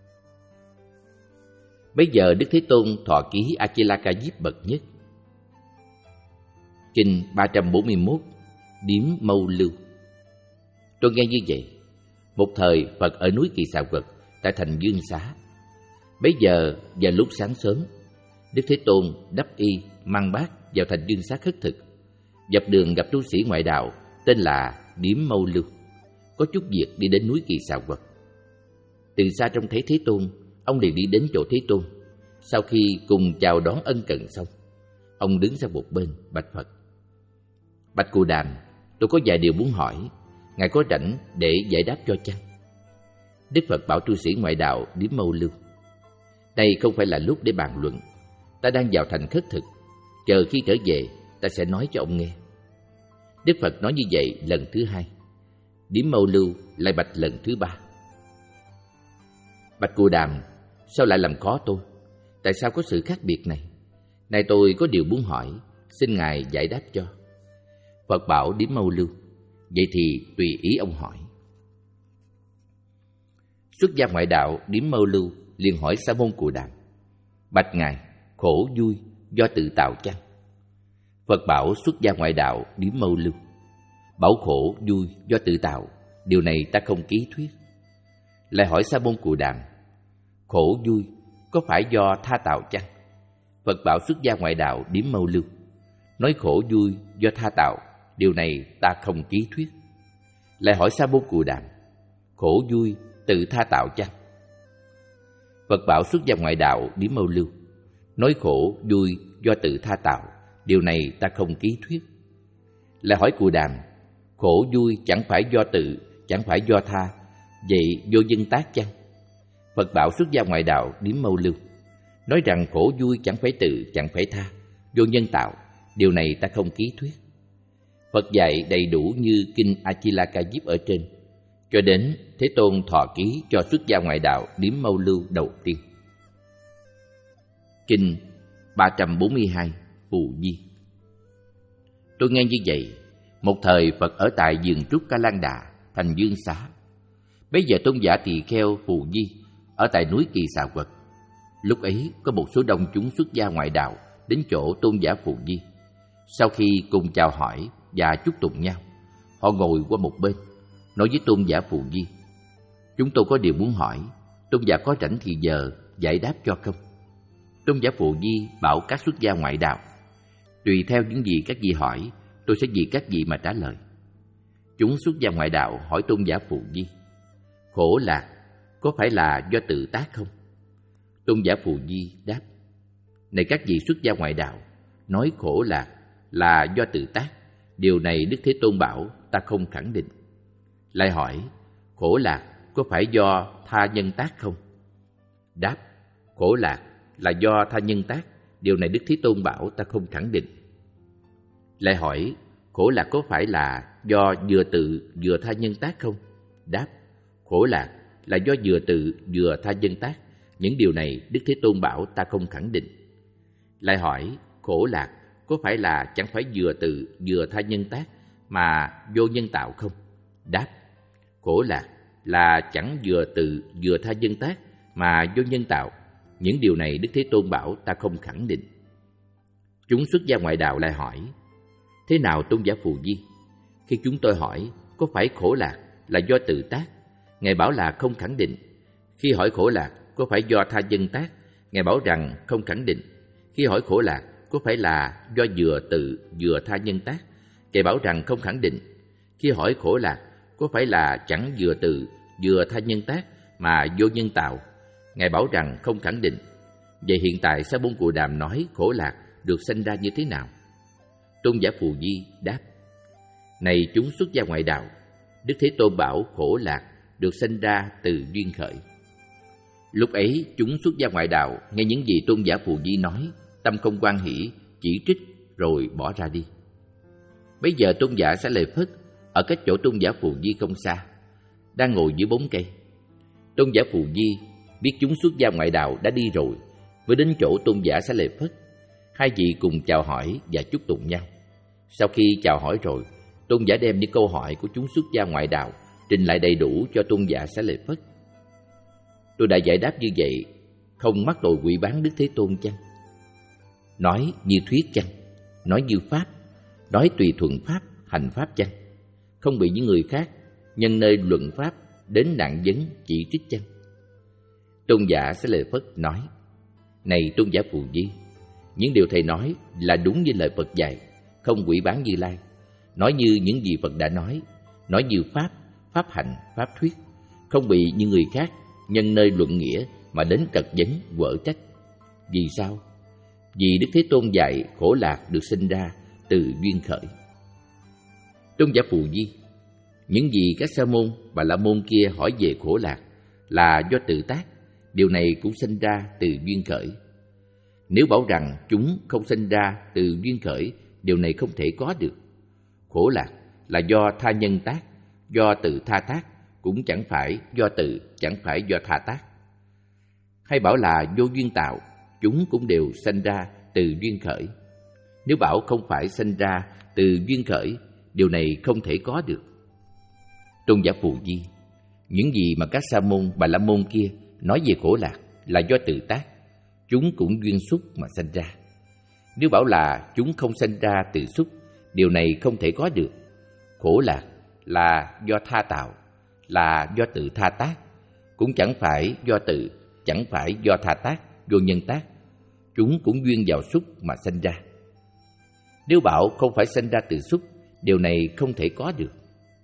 Bây giờ Đức Thế Tôn thọ ký A-chi-la Ca Diếp bậc nhất. Kinh ba trăm bốn mươi mốt, Điếm Mâu Lưu. Tôi nghe như vậy. Một thời Phật ở núi Kỳ Xà Quật, tại thành Dương Xá. Bấy giờ vào lúc sáng sớm, Đức Thế Tôn đắp y mang bát vào thành Dương Xá khất thực. Dọc đường gặp tu sĩ ngoại đạo tên là Điếm Mâu Lưu, có chút việc đi đến núi Kỳ Xà Quật. Từ xa trông thấy Thế Tôn, ông liền đi đến chỗ Thế Tôn. Sau khi cùng chào đón ân cần xong, ông đứng sang một bên bạch Phật: Bạch Cù Đàm, tôi có vài điều muốn hỏi, Ngài có rảnh để giải đáp cho chăng? Đức Phật bảo tu sĩ ngoại đạo Điếm Mâu Lưu: Đây không phải là lúc để bàn luận, ta đang vào thành khất thực, chờ khi trở về ta sẽ nói cho ông nghe. Đức Phật nói như vậy lần thứ hai. Điếm Mâu Lưu lại bạch lần thứ ba: Bạch Cù Đàm, sao lại làm khó tôi? Tại sao có sự khác biệt này? Nay tôi có điều muốn hỏi, xin Ngài giải đáp cho. Phật bảo Điếm Mâu Lưu: Vậy thì tùy ý ông hỏi. Xuất gia ngoại đạo Điếm Mâu Lưu liền hỏi Sa môn Cù Đàm: Bạch Ngài, khổ vui do tự tạo chăng? Phật bảo xuất gia ngoại đạo Điếm Mâu Lưu: Bảo khổ vui do tự tạo, điều này ta không ký thuyết. Lại hỏi Sa môn Cù Đàm: Khổ vui có phải do tha tạo chăng? Phật bảo xuất gia ngoại đạo Điếm Mâu Lưu: Nói khổ vui do tha tạo, điều này ta không ký thuyết. Lại hỏi Sa môn Cù Đàm: Khổ vui tự tha tạo chăng? Phật bảo xuất gia ngoại đạo Điếm Mâu Lưu: Nói khổ vui do tự tha tạo, điều này ta không ký thuyết. Lại hỏi Cù Đàm: Khổ vui chẳng phải do tự, chẳng phải do tha, vậy vô nhân tác chăng? Phật bảo xuất gia ngoại đạo Điếm Mâu Lưu, nói rằng khổ vui chẳng phải tự, chẳng phải tha, vô nhân tạo, điều này ta không ký thuyết. Phật dạy đầy đủ như kinh A-chi-la-ca-diếp ở trên, cho đến Thế Tôn thọ ký cho xuất gia ngoại đạo Điếm Mâu Lưu đầu tiên. Kinh ba trăm bốn mươi hai Phù Di. Tôi nghe như vậy, một thời Phật ở tại vườn trúc Ca Lan Đà, thành Dương Xá. Bấy giờ tôn giả tỳ kheo Phù Di ở tại núi Kỳ Xà Quật. Lúc ấy có một số đông chúng xuất gia ngoại đạo đến chỗ tôn giả Phù Di. Sau khi cùng chào hỏi và chúc tụng nhau, họ ngồi qua một bên, nói với tôn giả Phù Di: chúng tôi có điều muốn hỏi, tôn giả có rảnh thì giờ giải đáp cho không? Tôn giả Phù Di bảo các xuất gia ngoại đạo: tùy theo những gì các vị hỏi, tôi sẽ vì các vị mà trả lời. Chúng xuất gia ngoại đạo hỏi tôn giả Phù Di: khổ lạc có phải là do tự tác không? Tôn giả Phù Di đáp: này các vị xuất gia ngoại đạo, nói khổ lạc là do tự tác, điều này Đức Thế Tôn bảo ta không khẳng định. Lại hỏi: khổ lạc có phải do tha nhân tác không? Đáp: khổ lạc là do tha nhân tác, điều này Đức Thế Tôn bảo ta không khẳng định. Lại hỏi: khổ lạc có phải là do vừa tự vừa tha nhân tác không? Đáp: khổ lạc là do vừa tự vừa tha nhân tác, những điều này Đức Thế Tôn bảo ta không khẳng định. Lại hỏi: khổ lạc có phải là chẳng phải vừa tự vừa tha nhân tác mà vô nhân tạo không? Đáp: khổ lạc là chẳng vừa tự vừa tha nhân tác mà vô nhân tạo, những điều này Đức Thế Tôn bảo ta không khẳng định. Chúng xuất gia ngoại đạo lại hỏi: thế nào tôn giả Phù Di? Khi chúng tôi hỏi có phải khổ lạc là do tự tác, Ngài bảo là không khẳng định. Khi hỏi khổ lạc có phải do tha nhân tác, Ngài bảo rằng không khẳng định. Khi hỏi khổ lạc có phải là do vừa tự vừa tha nhân tác, Ngài bảo rằng không khẳng định. Khi hỏi khổ lạc có phải là chẳng vừa tự vừa tha nhân tác mà vô nhân tạo, Ngài bảo rằng không khẳng định. Vậy hiện tại Sa Môn Cù Đàm nói khổ lạc được sinh ra như thế nào? Tôn giả Phù Di đáp: này chúng xuất gia ngoại đạo, Đức Thế Tôn bảo khổ lạc được sinh ra từ duyên khởi. Lúc ấy chúng xuất gia ngoại đạo nghe những gì tôn giả Phù Di nói, tâm không hoan hỷ, chỉ trích rồi bỏ ra đi. Bây giờ tôn giả Xá Lợi Phất ở cách chỗ tôn giả Phù Di không xa, đang ngồi dưới bóng cây. Tôn giả Phù Di biết chúng xuất gia ngoại đạo đã đi rồi, mới đến chỗ tôn giả Xá Lợi Phất. Hai vị cùng chào hỏi và chúc tụng nhau. Sau khi chào hỏi rồi, tôn giả đem những câu hỏi của chúng xuất gia ngoại đạo trình lại đầy đủ cho tôn giả Xá Lợi Phất. Tôi đã giải đáp như vậy, không mắc tội quỷ bán Đức Thế Tôn chăng? Nói như thuyết chăng? Nói như pháp? Nói tùy thuận pháp, hành pháp chăng? Không bị những người khác nhân nơi luận pháp đến nạn vấn chỉ trích chăng? Tôn giả Xá Lợi Phất nói: này tôn giả Phù Di, những điều thầy nói là đúng như lời Phật dạy, không quỷ bán Như Lai. Nói như những gì Phật đã nói, nói như pháp, pháp hành, pháp thuyết, không bị như người khác nhân nơi luận nghĩa mà đến cật vấn, quở trách. Vì sao? Vì Đức Thế Tôn dạy khổ lạc được sinh ra từ duyên khởi. Tôn giả Phù Di, những gì các sa môn, bà la môn kia hỏi về khổ lạc là do tự tác, điều này cũng sinh ra từ duyên khởi. Nếu bảo rằng chúng không sinh ra từ duyên khởi, điều này không thể có được. Khổ lạc là do tha nhân tác, do tự tha tác, cũng chẳng phải do tự, chẳng phải do tha tác. Hay bảo là vô duyên tạo, chúng cũng đều sinh ra từ duyên khởi. Nếu bảo không phải sinh ra từ duyên khởi, điều này không thể có được. Tôn giả Phù Di, những gì mà các sa môn, bà la môn kia nói về khổ lạc là do tự tác, chúng cũng duyên xúc mà sinh ra. Nếu bảo là chúng không sinh ra từ xúc, điều này không thể có được. Khổ lạc là do tha tạo, là do tự tha tác, cũng chẳng phải do tự, chẳng phải do tha tác, vô nhân tác, chúng cũng duyên vào xúc mà sinh ra. Nếu bảo không phải sinh ra từ xúc, điều này không thể có được.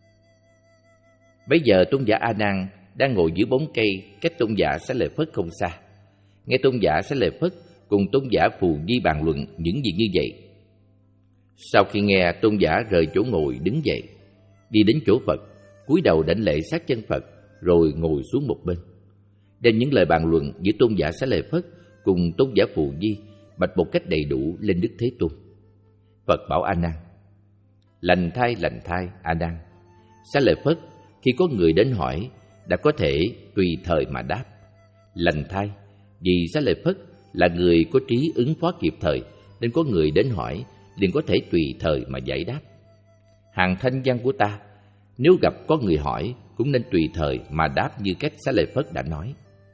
Bây giờ tôn giả A Nan đang ngồi dưới bóng cây cách tôn giả Xá Lợi Phất không xa, nghe tôn giả Xá Lợi Phất cùng tôn giả Phù Di bàn luận những gì như vậy. Sau khi nghe, tôn giả rời chỗ ngồi đứng dậy, đi đến chỗ Phật, cúi đầu đảnh lễ sát chân Phật, rồi ngồi xuống một bên. đem những lời bàn luận giữa tôn giả Xá Lợi Phất cùng tôn giả Phù Di bạch một cách đầy đủ lên Đức Thế Tôn. Phật bảo A Nan: lành thay, lành thay, A Nan. Xá Lợi Phất khi có người đến hỏi đã có thể tùy thời mà đáp. Lành thay vì Xá Lợi Phất là người có trí ứng phó kịp thời, nên có người đến hỏi liền có thể tùy thời mà giải đáp. Hàng thanh văn của ta, nếu gặp có người hỏi cũng nên tùy thời mà đáp như cách Xá Lợi Phất đã nói.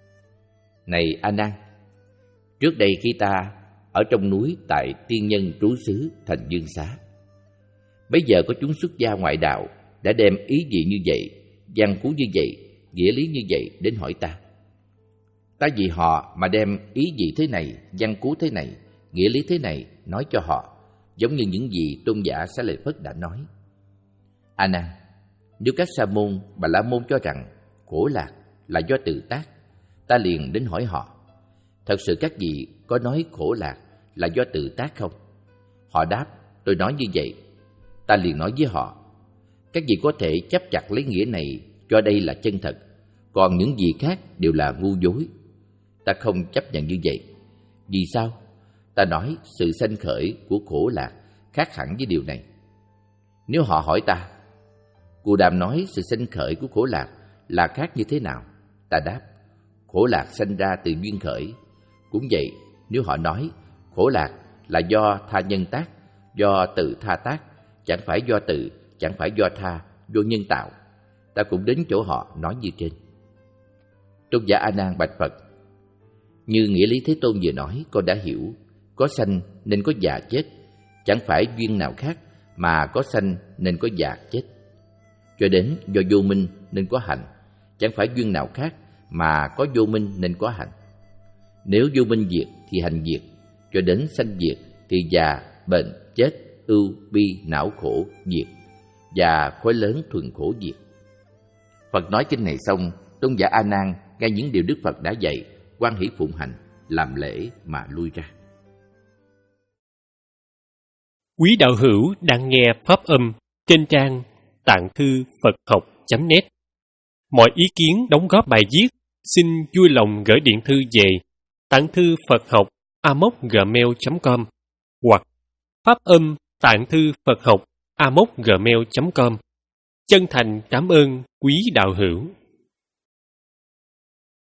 Này A Nan, trước đây khi ta ở trong núi tại tiên nhân trú xứ Thành Dương Xá, bây giờ có chúng xuất gia ngoại đạo đã đem ý gì như vậy, văn cú như vậy, nghĩa lý như vậy đến hỏi ta. Ta vì họ mà đem ý gì thế này, văn cú thế này, nghĩa lý thế này nói cho họ, giống như những gì tôn giả Xá Lợi Phất đã nói. A Nan, nếu các sa môn, bà la môn cho rằng khổ lạc là do tự tác, ta liền đến hỏi họ: thật sự các vị có nói khổ lạc là do tự tác không? Họ đáp: tôi nói như vậy. Ta liền nói với họ: các vị có thể chấp chặt lấy nghĩa này cho đây là chân thật, còn những gì khác đều là ngu dối. Ta không chấp nhận như vậy. Vì sao? Ta nói sự sanh khởi của khổ lạc khác hẳn với điều này. Nếu họ hỏi ta: Cù Đàm nói sự sanh khởi của khổ lạc là khác như thế nào? Ta đáp: khổ lạc sanh ra từ duyên khởi. Cũng vậy, nếu họ nói khổ lạc là do tha nhân tác, do tự tha tác, chẳng phải do tự, chẳng phải do tha, do nhân tạo, ta cũng đến chỗ họ nói như trên. Tôn giả A Nan bạch Phật: như nghĩa lý Thế Tôn vừa nói, con đã hiểu. Có sanh nên có già chết, chẳng phải duyên nào khác mà có sanh nên có già chết. Cho đến do vô minh nên có hạnh, chẳng phải duyên nào khác mà có vô minh nên có hạnh. Nếu vô minh diệt thì hành diệt, cho đến sanh diệt thì già, bệnh, chết, ưu, bi, não khổ diệt, và khối lớn thuần khổ diệt. Phật nói kinh này xong, tôn giả A Nan nghe những điều Đức Phật đã dạy, hoan hỷ phụng hành, làm lễ mà lui ra. Quý đạo hữu đang nghe pháp âm trên trang tạng thư Phật học chấm net. Mọi ý kiến đóng góp bài viết xin vui lòng gửi điện thư về tạng thư Phật học a mốc gmail chấm com hoặc pháp âm tạng thư Phật học a mốc gmail chấm com. Chân thành cảm ơn quý đạo hữu.